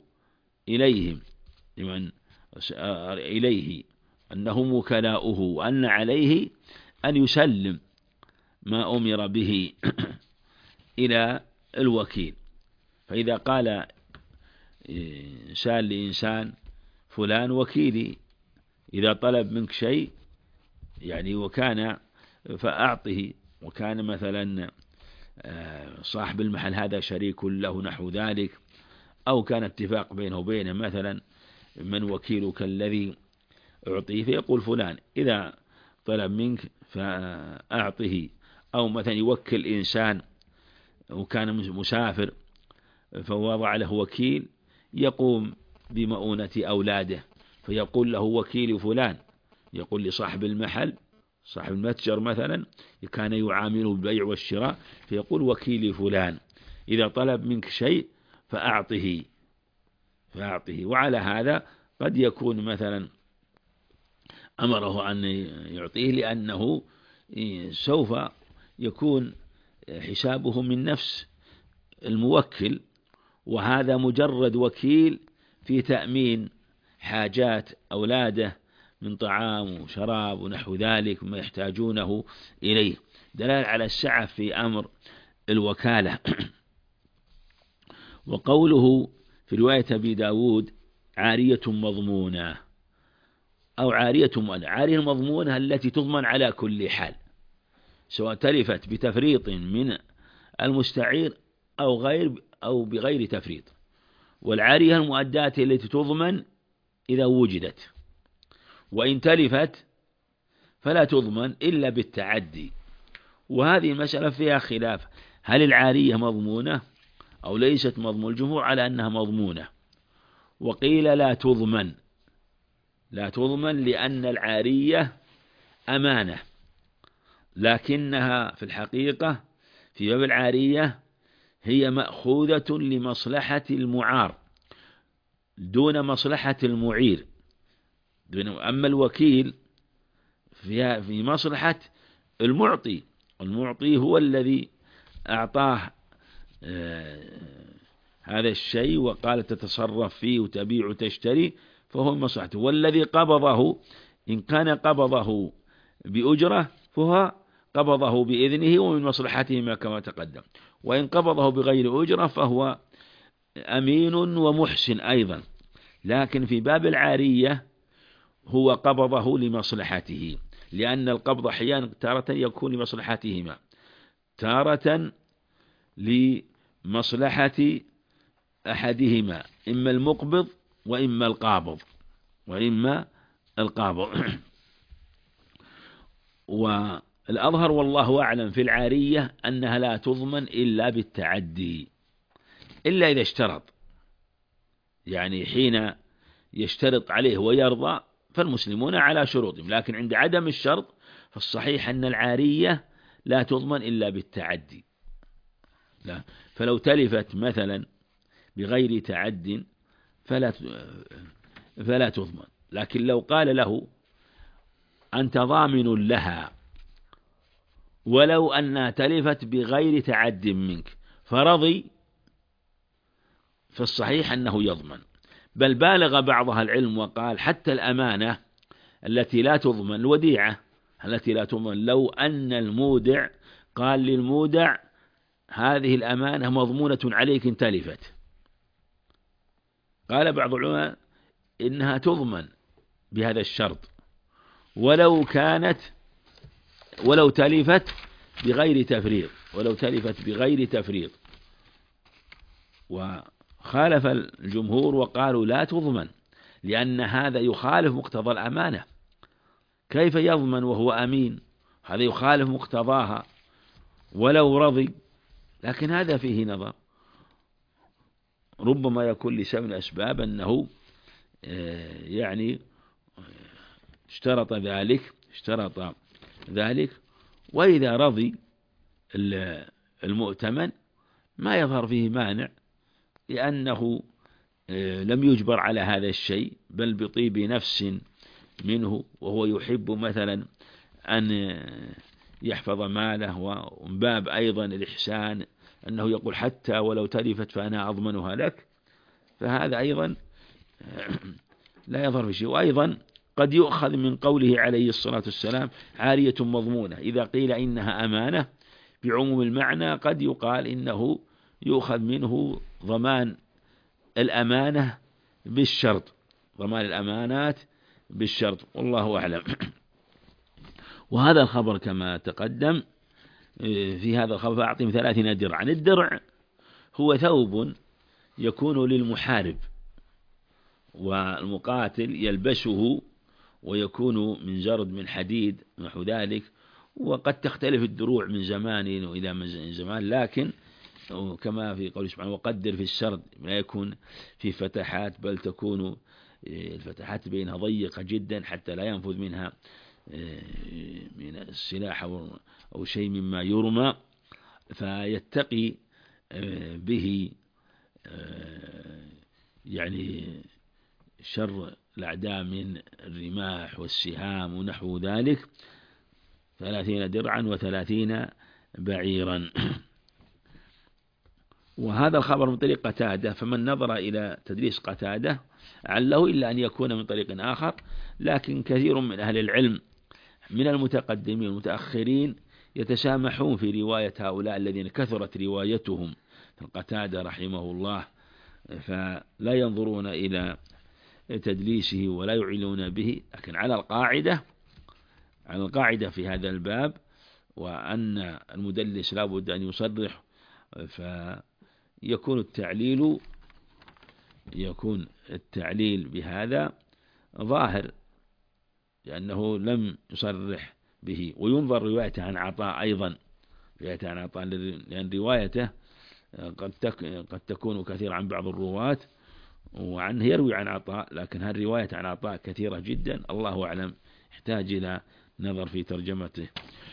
إليه أنهم وكلاؤه، وأن عليه أن يسلم ما أمر به إلى الوكيل. فإذا قال إنسان لإنسان: فلان وكيلي، إذا طلب منك شيء يعني فأعطه، وكان مثلا صاحب المحل هذا شريك له نحو ذلك، أو كان اتفاق بينه وبينه مثلا: من وكيلك الذي أعطيه؟ فيقول: فلان. إذا طلب منك فأعطه. أو مثلا يوكل إنسان وكان مسافر فوضع له وكيل يقوم بمؤونة أولاده، فيقول له: وكيل فلان. يقول لصاحب المحل، صاحب المتجر مثلا كان يعامله بالبيع والشراء، فيقول: وكيل فلان، إذا طلب منك شيء فأعطه. وعلى هذا قد يكون مثلا أمره أن يعطيه لأنه سوف يكون حسابه من نفس الموكل، وهذا مجرد وكيل في تأمين حاجات أولاده من طعام وشراب ونحو ذلك ما يحتاجونه إليه، دلالة على السعة في أمر الوكالة. وقوله في رواية أبي داود عارية مضمونة أو عارية مؤنة، عارية المضمونة التي تضمن على كل حال، سواء تلفت بتفريط من المستعير أو بغير تفريط. والعارية المؤداة التي تضمن إذا وجدت، وإن تلفت فلا تضمن إلا بالتعدي. وهذه المسألة فيها خلاف، هل العارية مضمونة أو ليست مضمونة؟ الجمهور على أنها مضمونة، وقيل لا تضمن لأن العارية أمانة، لكنها في الحقيقة في باب العارية هي مأخوذة لمصلحة المعار دون مصلحة المعير. أما الوكيل في مصلحة المعطي هو الذي أعطاه هذا الشيء وقال تتصرف فيه وتبيع وتشتري، فهو مصلحته. والذي قبضه إن كان قبضه بأجرة فهو قبضه بإذنه ومن مصلحته كما تقدم، وإن قبضه بغير أجرة فهو أمين ومحسن أيضا. لكن في باب العارية هو قبضه لمصلحته، لأن القبض أحيانا تارة يكون لمصلحتهما، تارة لمصلحة أحدهما، إما المقبض وإما القابض. والأظهر والله أعلم في العارية أنها لا تضمن إلا بالتعدي، إلا إذا اشترط، يعني حين يشترط عليه ويرضى فالمسلمون على شروطهم، لكن عند عدم الشرط فالصحيح أن العارية لا تضمن إلا بالتعدي. لا، فلو تلفت مثلا بغير تعد فلا تضمن، لكن لو قال له أنت ضامن لها ولو أنها تلفت بغير تعد منك فرضي، فالصحيح أنه يضمن. بل بالغ بعض أهل العلم وقال حتى الأمانة التي لا تضمن، الوديعة التي لا تضمن، لو أن المودع قال للمودع هذه الأمانة مضمونة عليك إن تلفت، قال بعض العلماء إنها تضمن بهذا الشرط ولو تلفت بغير تفريط. وخالف الجمهور وقالوا لا تضمن، لأن هذا يخالف مقتضى الأمانة، كيف يضمن وهو أمين؟ هذا يخالف مقتضاها ولو رضي. لكن هذا فيه نظر، ربما يكون لسبب من الأسباب أنه يعني اشترط ذلك، وإذا رضي المؤتمن ما يظهر فيه مانع، لأنه لم يجبر على هذا الشيء، بل بطيب نفس منه، وهو يحب مثلا أن يحفظ ماله، ومن باب أيضا الإحسان أنه يقول حتى ولو تلفت فأنا أضمنها لك، فهذا أيضا لا يظهر في شيء. وأيضا قد يؤخذ من قوله عليه الصلاة والسلام عارية مضمونة، إذا قيل إنها أمانة بعموم المعنى قد يقال إنه يؤخذ منه ضمان الأمانة بالشرط، ضمان الأمانات بالشرط، والله أعلم. وهذا الخبر كما تقدم في هذا الخبر فأعطهم 30 درعا. الدرع هو ثوب يكون للمحارب والمقاتل يلبسه، ويكون من جرد من حديد نحو ذلك، وقد تختلف الدروع من زمان إلى زمان، لكن كما في قوله سبحانه وقدر في السرد، لا يكون في فتحات، بل تكون الفتحات بينها ضيقة جدا حتى لا ينفذ منها من السلاح أو شيء مما يرمى، فيتقي به يعني شر الأعداء من الرماح والسهام ونحو ذلك. 30 درعا و30 بعيرا. وهذا الخبر من طريق قتادة، فمن نظر إلى تدريس قتادة عله إلا أن يكون من طريق آخر، لكن كثير من أهل العلم من المتقدمين والمتأخرين يتسامحون في رواية هؤلاء الذين كثرت روايتهم. قتادة رحمه الله فلا ينظرون إلى تدليسه ولا يعلون به، لكن على القاعدة في هذا الباب، وأن المدلس لا بد أن يصرح، فيكون التعليل بهذا ظاهر لأنه لم يصرح به. وينظر روايته عن عطاء أيضا، لأن روايته قد تكون كثيرة عن بعض الرواة، وعنه يروي عن عطاء، لكن هالرواية عن عطاء كثيرة جدا، الله أعلم، يحتاج إلى نظر في ترجمته.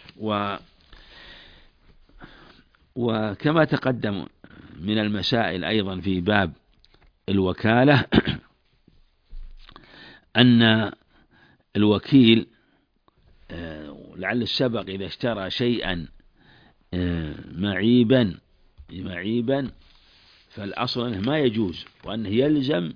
وكما تقدم من المسائل أيضا في باب الوكالة أن الوكيل لعل السبق إذا اشترى شيئا معيبا فالأصل أنه ما يجوز، وأنه يلزم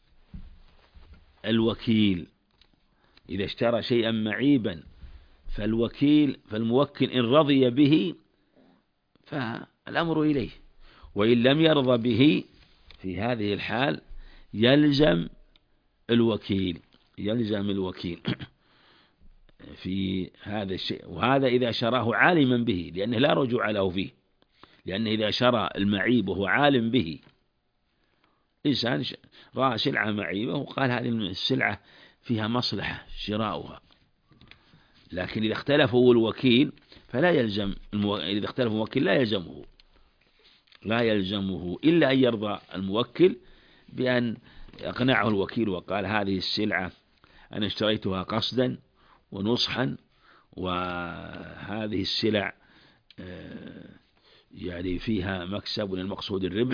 الوكيل إذا اشترى شيئا معيبا، فالموكل إن رضي به فالأمر إليه، وإن لم يرضى به في هذه الحال يلزم الوكيل في هذا الشيء. وهذا إذا شراه عالما به، لأنه لا رجوع له فيه، لأنه إذا شرى المعيب وهو عالم به، إنسان رأى سلعة معيبة وقال هذه السلعة فيها مصلحة شراؤها، لكن إذا اختلفوا الوكيل فلا يلزم إذا اختلف الموكل لا يلزمه إلا أن يرضى الموكل بأن يقنعه الوكيل وقال هذه السلعة أنا اشتريتها قصدا ونصحا، وهذه السلع يعني فيها مكسب والمقصود الربح،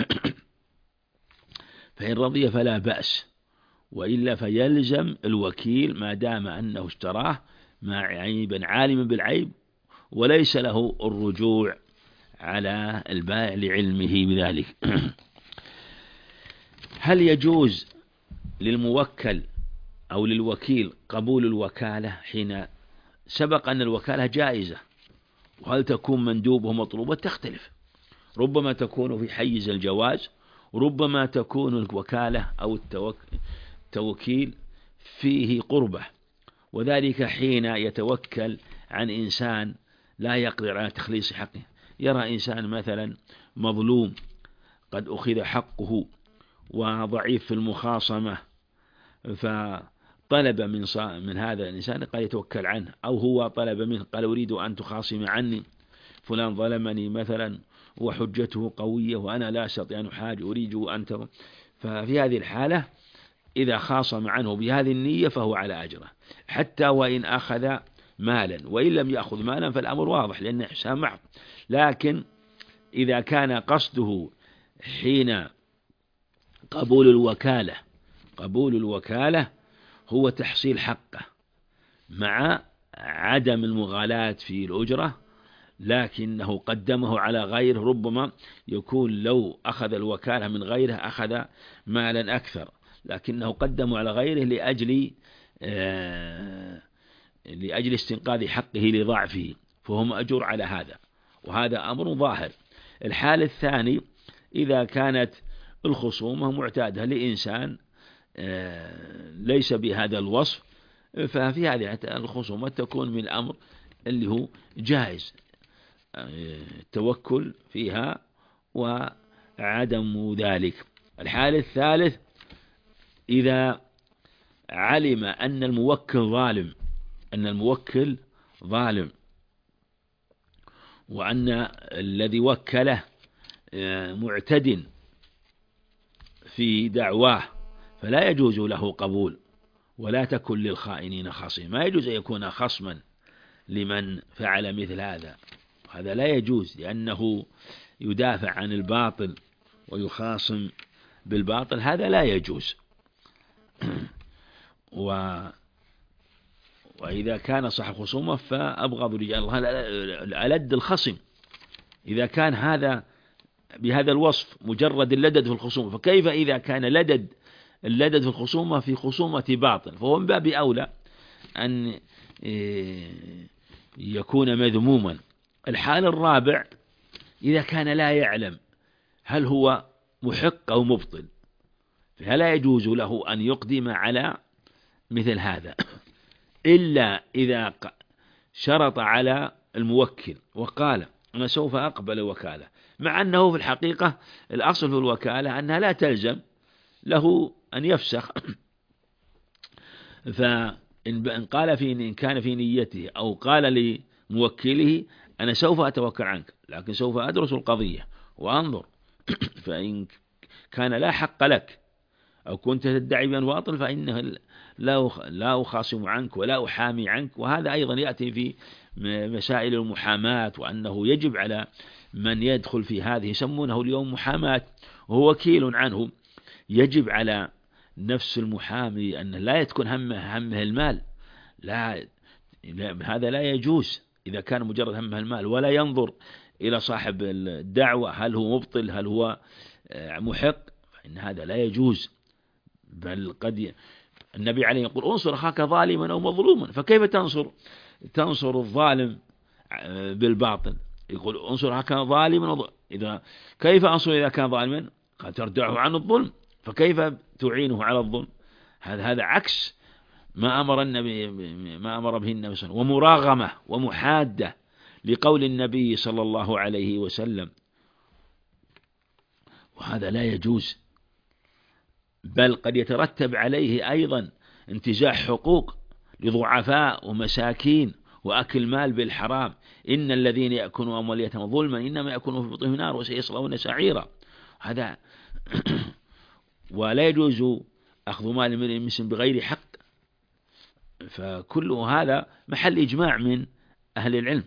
فإن رضي فلا بأس، وإلا فيلزم الوكيل ما دام أنه اشتراه مع عيبا عالما بالعيب وليس له الرجوع على البائع لعلمه بذلك. هل يجوز للموكل أو للوكيل قبول الوكالة حين سبق أن الوكالة جائزة؟ وهل تكون مندوبة ومطلوبة؟ تختلف، ربما تكون في حيز الجواز، وربما تكون الوكالة أو التوكيل فيه قربة، وذلك حين يتوكل عن إنسان لا يقدر على تخليص حقه. يرى إنسان مثلا مظلوم قد أخذ حقه وضعيف في المخاصمة، فطلب من هذا الإنسان قال يتوكل عنه، أو هو طلب منه قال أريد أن تخاصم عني، فلان ظلمني مثلا وحجته قوية وأنا لا أستطيع أن أحاج، أريد أن ففي هذه الحالة إذا خاصم عنه بهذه النية فهو على أجره، حتى وإن أخذ مالا، وإن لم يأخذ مالا فالأمر واضح لأن إحسان محض. لكن إذا كان قصده حين قبول الوكالة هو تحصيل حقه مع عدم المغالاة في الأجرة، لكنه قدمه على غيره، ربما يكون لو أخذ الوكالة من غيره أخذ مالا أكثر، لكنه قدمه على غيره لأجل استنقاذ حقه لضعفه، فهو مأجور على هذا، وهذا أمر ظاهر. الحال الثاني إذا كانت الخصومة معتادة لإنسان ليس بهذا الوصف، ففي هذه الخصومة تكون من الأمر اللي هو جائز التوكل فيها وعدم ذلك. الحال الثالث إذا علم أن الموكل ظالم وأن الذي وكله معتد في دعواه، فلا يجوز له قبول، ولا تكن للخائنين خصيما، ما يجوز أن يكون خصما لمن فعل مثل هذا لا يجوز، لأنه يدافع عن الباطل ويخاصم بالباطل، هذا لا يجوز. وإذا كان صح خصومه فأبغض رجال الله ألد الخصم، إذا كان هذا بهذا الوصف مجرد اللدد في الخصومة، فكيف إذا كان اللدد في الخصومة في خصومة باطل؟ فهو من باب أولى أن يكون مذموما. الحال الرابع إذا كان لا يعلم هل هو محق أو مبطل، فلا يجوز له أن يقدم على مثل هذا إلا إذا شرط على الموكل وقال أنا سوف أقبل وكالة، مع أنه في الحقيقة الأصل في الوكالة أنها لا تلزم له أن يفسخ. فإن قال إن كان في نيته أو قال لموكله أنا سوف أتوكل عنك لكن سوف أدرس القضية وأنظر، فإن كان لا حق لك أو كنت تدعي بأن باطل فإنه لا أخاصم عنك ولا أحامي عنك. وهذا أيضا يأتي في مسائل المحاماة، وأنه يجب على من يدخل في هذه يسمونه اليوم محاماة وهو وكيل عنه، يجب على نفس المحامي أن لا تكون همه المال، هذا لا يجوز إذا كان مجرد همه المال، ولا ينظر إلى صاحب الدعوة هل هو مبطل هل هو محق، فإن هذا لا يجوز. بل قد النبي عليه يقول انصر أخاك ظالما أو مظلوما، فكيف تنصر الظالم بالباطل؟ يقول انصر أخاك ظالما، كيف أنصر إذا كان ظالما؟ قد تردعه عن الظلم، فكيف تعينه على الظلم؟ هذا عكس ما أمر به النبي صلى الله عليه وسلم. ومراغمة ومحادة لقول النبي صلى الله عليه وسلم، وهذا لا يجوز، بل قد يترتب عليه أيضا انتزاع حقوق لضعفاء ومساكين وأكل مال بالحرام. إن الذين يأكلون أموال اليتامى ظلما إنما يأكلون في بطونهم نار وسيصلون سعيرا. هذا ولا يجوز أخذ مال امرئ مسلم بغير حق. فكل هذا محل إجماع من أهل العلم.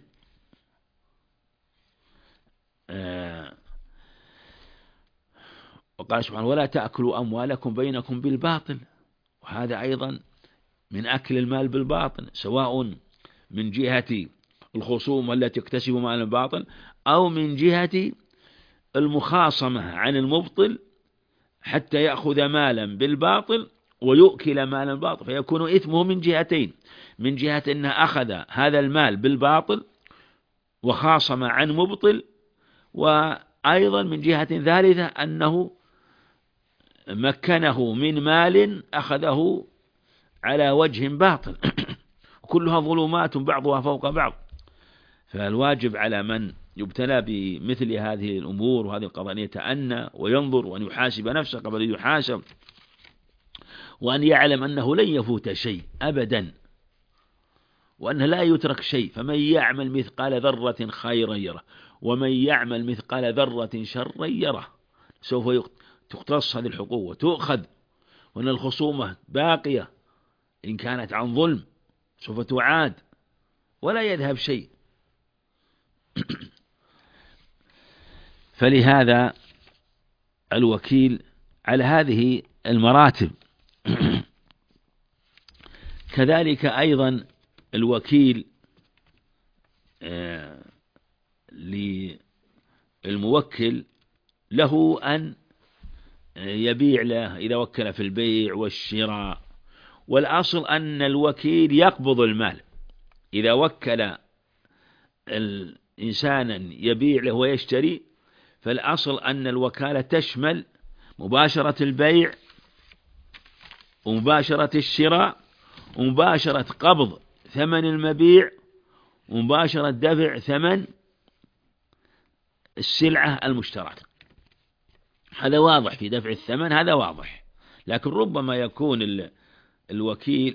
وقال سبحانه ولا تأكلوا أموالكم بينكم بالباطل، وهذا أيضا من أكل المال بالباطل، سواء من جهة الخصوم التي اكتسب مال الباطل أو من جهة المخاصمة عن المبطل حتى يأخذ مالا بالباطل ويؤكل مالا باطل، فيكون إثمه من جهتين، من جهة أنه أخذ هذا المال بالباطل وخاصم عن مبطل، وأيضا من جهة ثالثة أنه مكنه من مال أخذه على وجه باطل. كلها ظلمات بعضها فوق بعض. فالواجب على من يبتلى بمثل هذه الأمور وهذه القضايا أن يتأنى وينظر وأن يحاسب نفسه قبل أن يحاسب، وأن يعلم أنه لن يفوت شيء أبدا، وأنه لا يترك شيء. فمن يعمل مثقال ذرة خيرا يره ومن يعمل مثقال ذرة شرا يره. سوف تقتص هذه الحقوق وتؤخذ، وأن الخصومة باقية إن كانت عن ظلم سوف تعاد ولا يذهب شيء. فلهذا الوكيل على هذه المراتب. كذلك أيضا الوكيل للموكل له أن يبيع له إذا وكل في البيع والشراء، والأصل أن الوكيل يقبض المال. إذا وكل إنسانا يبيع له ويشتري، فالأصل أن الوكالة تشمل مباشرة البيع ومباشرة الشراء ومباشرة قبض ثمن المبيع ومباشرة دفع ثمن السلعة المشتراه. هذا واضح في دفع الثمن، هذا واضح. لكن ربما يكون الوكيل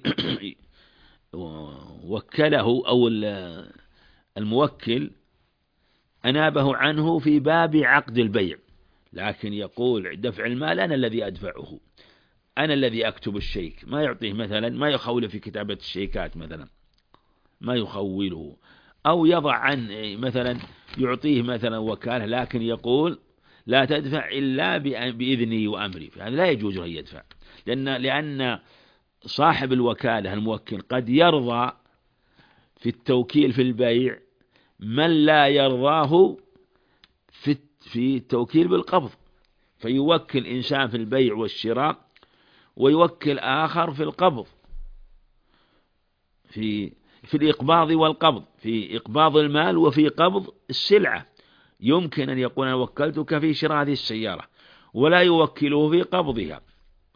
وكله أو الموكل أنابه عنه في باب عقد البيع، لكن يقول دفع المال أنا الذي أدفعه، أنا الذي أكتب الشيك، ما يعطيه مثلا، ما يخول في كتابة الشيكات مثلا، ما يخوله، أو يضع عن مثلا يعطيه مثلا وكالة لكن يقول لا تدفع إلا بإذني وأمري، فهذا لا يجوز أن يدفع، لأن صاحب الوكالة الموكل قد يرضى في التوكيل في البيع من لا يرضاه في التوكيل بالقبض، فيوكل إنسان في البيع والشراء ويوكل آخر في القبض، في الإقباض والقبض، في إقباض المال وفي قبض السلعة. يمكن أن يقول أنا وكلتك في شراء هذه السيارة ولا يوكله في قبضها،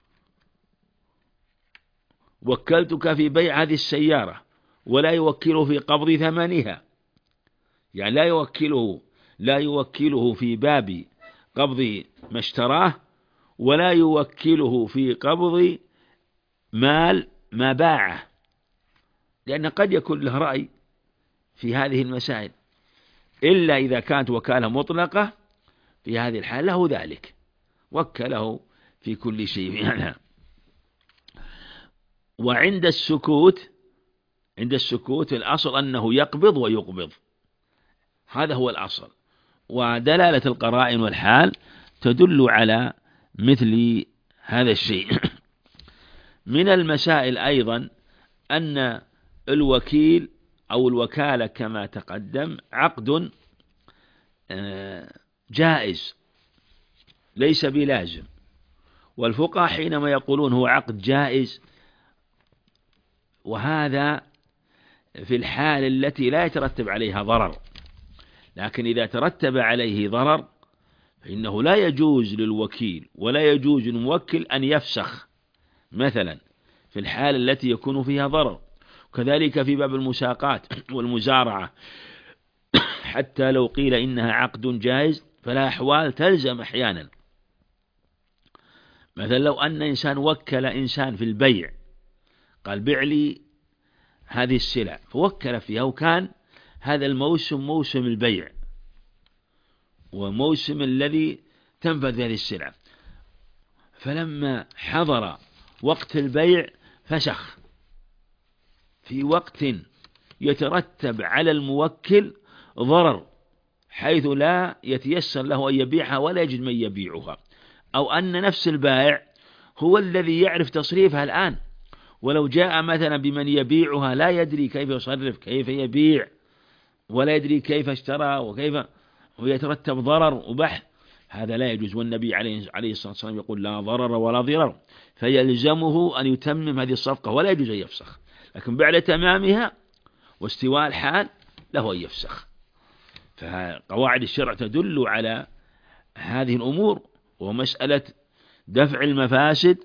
وكلتك في بيع هذه السيارة، ولا يوكله في قبض ثمنها، يعني لا يوكله في باب قبض ما اشتراه، ولا يوكله في قبض مال ما باعه، لأن قد يكون له رأي في هذه المسائل، إلا إذا كانت وكالة مطلقة، في هذه الحالة له ذلك، وكله في كل شيء عنها. وعند السكوت، الأصل أنه يقبض ويقبض، هذا هو الأصل. ودلالة القرائن والحال تدل على مثل هذا الشيء. من المسائل أيضا أن الوكيل أو الوكالة كما تقدم عقد جائز ليس بلازم، والفقهاء حينما يقولون هو عقد جائز، وهذا في الحال التي لا يترتب عليها ضرر، لكن إذا ترتب عليه ضرر فإنه لا يجوز للوكيل ولا يجوز للموكل أن يفسخ، مثلا في الحال التي يكون فيها ضرر. كذلك في باب المساقات والمزارعة، حتى لو قيل إنها عقد جائز فلا أحوال تلزم أحيانا. مثلا لو أن إنسان وكل إنسان في البيع، قال بيع لي هذه السلع، فوكل فيها، وكان هذا الموسم موسم البيع وموسم الذي تنفذ هذه السلع، فلما حضر وقت البيع فسخ في وقت يترتب على الموكل ضرر، حيث لا يتيسر له أن يبيعها ولا يجد من يبيعها، أو أن نفس البائع هو الذي يعرف تصريفها الآن، ولو جاء مثلا بمن يبيعها لا يدري كيف يصرف، كيف يبيع، ولا يدري كيف اشترى وكيف، ويترتب ضرر وبحث، هذا لا يجوز. والنبي عليه الصلاة والسلام يقول لا ضرر ولا ضرر، فيلزمه أن يتمم هذه الصفقة ولا يجوز أن يفسخ، لكن بعد تمامها واستواء الحال له أن يفسخ. فقواعد الشرع تدل على هذه الأمور، ومسألة دفع المفاسد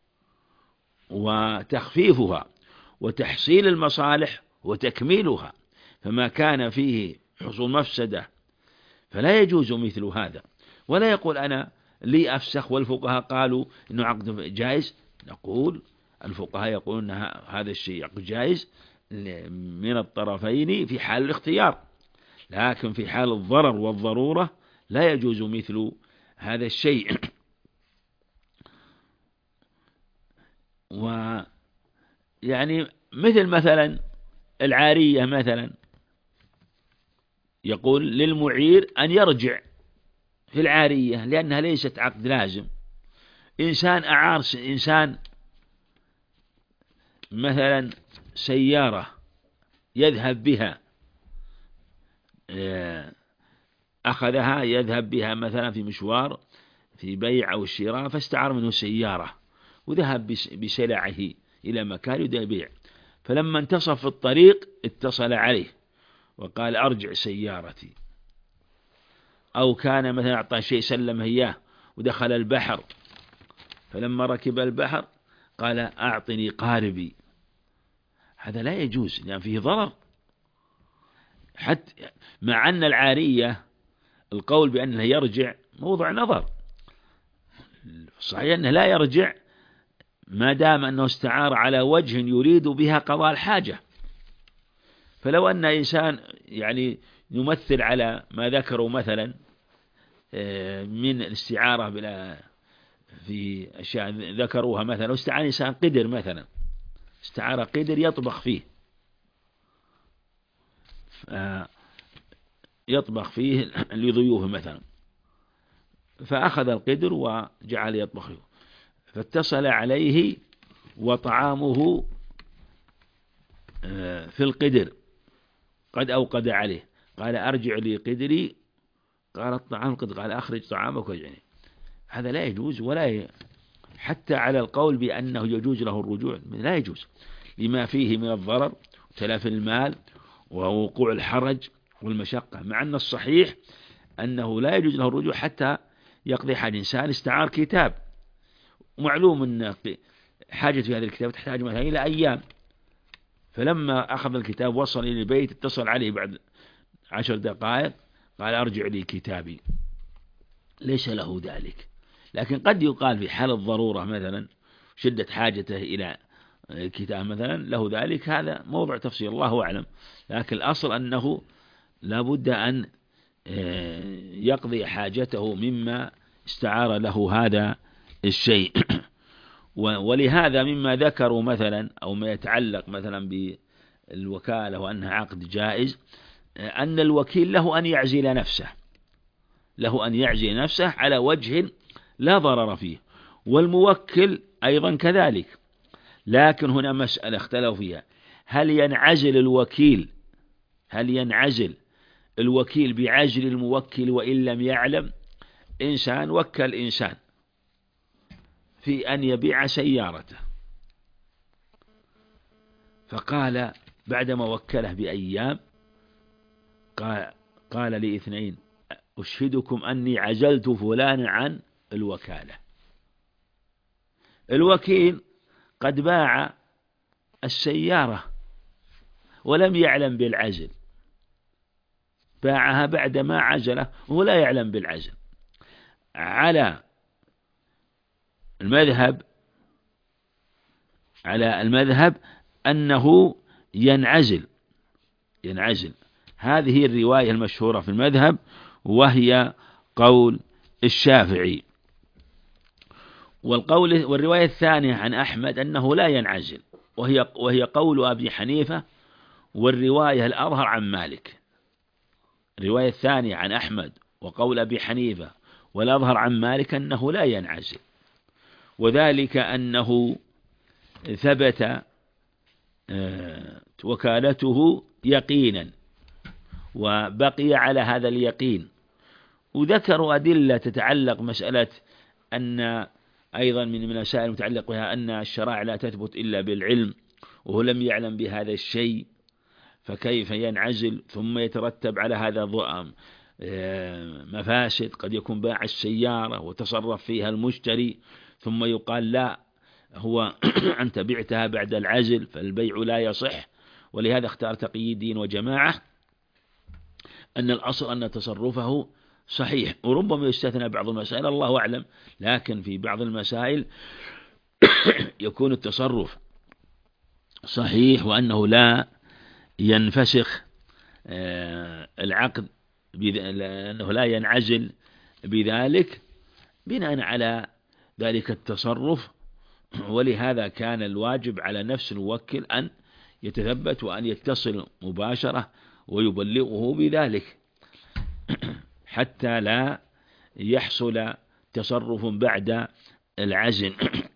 وتخفيفها وتحصيل المصالح وتكميلها، فما كان فيه حصول مفسدة فلا يجوز مثل هذا. ولا يقول أنا لي أفسخ والفقهاء قالوا إنه عقد جائز، نقول الفقهاء يقولون هذا الشيء عقد جائز من الطرفين في حال الاختيار، لكن في حال الضرر والضرورة لا يجوز مثل هذا الشيء. ويعني مثلا العارية مثلا، يقول للمعير أن يرجع في العارية لأنها ليست عقد لازم. إنسان أعار إنسان مثلا سيارة يذهب بها، أخذها يذهب بها مثلا في مشوار في بيع أو شراء، فاستعار منه سيارة وذهب بسلعه إلى مكان يبيع، فلما انتصف في الطريق اتصل عليه وقال أرجع سيارتي، أو كان مثلا أعطى شيء سلمه إياه ودخل البحر، فلما ركب البحر قال أعطني قاربي، هذا لا يجوز لأن فيه ضرر. حتى مع أن العارية القول بأنه يرجع موضع نظر، صحيح أنه لا يرجع ما دام أنه استعار على وجه يريد بها قضاء الحاجة. فلو أن إنسان يعني يمثل على ما ذكروا مثلا من الاستعارة في أشياء ذكروها، مثلا استعار إنسان قدر مثلا، استعار قدر يطبخ فيه لضيوفه مثلا، فأخذ القدر وجعل يطبخ له، فاتصل عليه وطعامه في القدر قد أوقد عليه، قال أرجع لي قدري، قال الطعام قد، قال أخرج طعامك واجعني. هذا لا يجوز، حتى على القول بأنه يجوز له الرجوع لا يجوز، لما فيه من الضرر وتلف المال ووقوع الحرج والمشقة، مع أن الصحيح أنه لا يجوز له الرجوع حتى يقضي حاجة. إنسان استعار كتاب، ومعلوم أن حاجة في هذا الكتاب تحتاج مثلا إلى أيام، فلما أخذ الكتاب وصل إلى البيت اتصل عليه بعد 10 دقائق قال أرجع لي كتابي، ليس له ذلك. لكن قد يقال في حال الضرورة مثلا شدة حاجته إلى كتاب مثلا له ذلك، هذا موضع تفصيل الله أعلم، لكن الأصل أنه لا بد أن يقضي حاجته مما استعار له هذا الشيء. ولهذا مما ذكروا مثلا أو ما يتعلق مثلا بالوكالة وأنها عقد جائز، أن الوكيل له أن يعزل نفسه، له أن يعزل نفسه على وجه لا ضرر فيه، والموكل أيضا كذلك. لكن هنا مسألة اختلفوا فيها، هل ينعزل الوكيل بعزل الموكل وإن لم يعلم؟ إنسان وكل إنسان في أن يبيع سيارته، فقال بعدما وكله بأيام قال لاثنين أشهدكم أني عزلت فلان عن الوكالة. الوكيل قد باع السيارة ولم يعلم بالعزل، باعها بعدما عزله وهو لا يعلم بالعزل. على المذهب أنه ينعزل. هذه الرواية المشهورة في المذهب، وهي قول الشافعي. والرواية الثانية عن أحمد أنه لا ينعزل، وهي قول أبي حنيفة، والرواية الأظهر عن مالك. الرواية الثانية عن أحمد وقول أبي حنيفة والأظهر عن مالك أنه لا ينعزل، وذلك أنه ثبت وكالته يقينا وبقي على هذا اليقين. وذكروا أدلة تتعلق مسألة أن أيضا من المسائل المتعلقة بها أن الشرائع لا تثبت إلا بالعلم، وهو لم يعلم بهذا الشيء، فكيف ينعزل؟ ثم يترتب على هذا مفاسد، قد يكون باع السيارة وتصرف فيها المشتري ثم يقال لا، هو أنت بعتها بعد العزل فالبيع لا يصح. ولهذا اختار تقي الدين وجماعة أن الأصل أن تصرفه صحيح، وربما يستثنى بعض المسائل الله أعلم، لكن في بعض المسائل يكون التصرف صحيح وأنه لا ينفسخ العقد، لأنه لا ينعزل بذلك بناء على ذلك التصرف. ولهذا كان الواجب على نفس الموكل أن يتثبت وأن يتصل مباشرة ويبلغه بذلك حتى لا يحصل تصرف بعد العزل.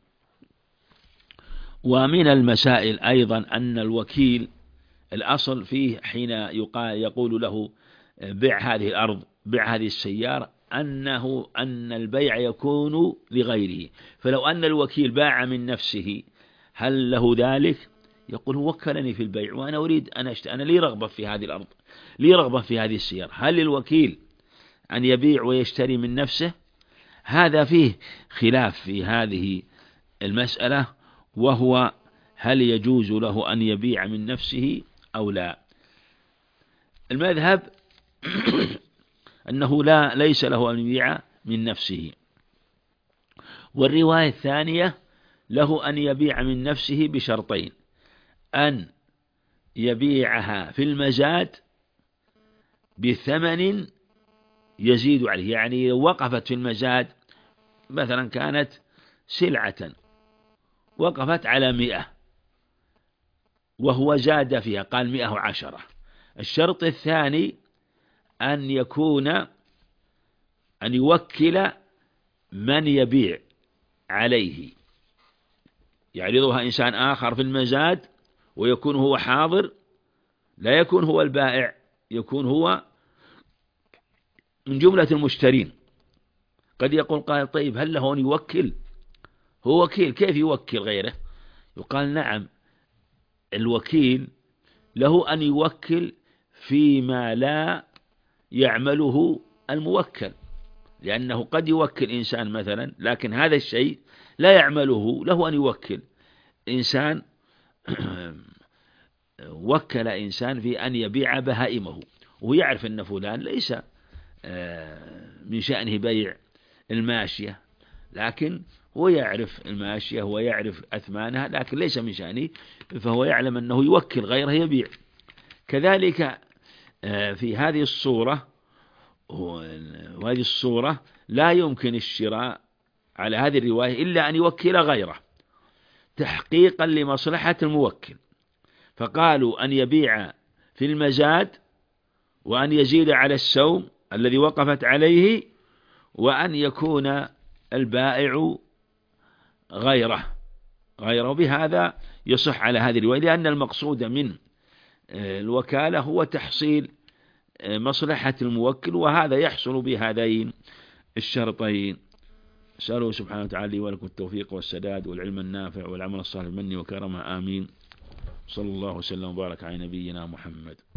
ومن المسائل أيضا أن الوكيل الأصل فيه حين يقول له بيع هذه الأرض، بيع هذه السيارة، أن البيع يكون لغيره. فلو أن الوكيل باع من نفسه هل له ذلك؟ يقول وكلني في البيع وأنا أريد أنا لي رغبة في هذه الأرض، لي رغبة في هذه السيارة، هل للوكيل أن يبيع ويشتري من نفسه؟ هذا فيه خلاف في هذه المسألة، وهو هل يجوز له أن يبيع من نفسه أو لا. المذهب أنه ليس له أن يبيع من نفسه. والرواية الثانية له أن يبيع من نفسه بشرطين: أن يبيعها في المزاد بثمن يزيد عليه، يعني لو وقفت في المزاد مثلا كانت سلعة وقفت على 100 وهو زاد فيها قال 110. الشرط الثاني أن يوكل من يبيع عليه، يعرضها إنسان آخر في المزاد ويكون هو حاضر، لا يكون هو البائع، يكون هو من جملة المشترين. قد يقول قال طيب هل له أن يوكل؟ هو وكيل كيف يوكل غيره؟ يقال نعم، الوكيل له أن يوكل فيما لا يعمله الموكل، لأنه قد يوكل إنسان مثلا لكن هذا الشيء لا يعمله، له أن يوكل، إنسان وكل إنسان في أن يبيع بهائمه، ويعرف أن فلان ليس من شأنه بيع الماشية، لكن هو يعرف الماشية ويعرف أثمانها، لكن ليس من شأنه، فهو يعلم أنه يوكل غيره يبيع. كذلك في هذه الصورة، وهذه الصورة لا يمكن الشراء على هذه الرواية إلا أن يوكل غيره تحقيقا لمصلحة الموكل، فقالوا أن يبيع في المزاد، وأن يزيد على السوم الذي وقفت عليه، وأن يكون البائع غيره. بهذا يصح على هذه الرواية، لأن المقصود من الوكالة هو تحصيل مصلحة الموكل، وهذا يحصل بهذين الشرطين. أسأله سبحانه وتعالى لي ولكم التوفيق والسداد والعلم النافع والعمل الصالح مني وكرمه، آمين. صلى الله وسلم وبارك على نبينا محمد.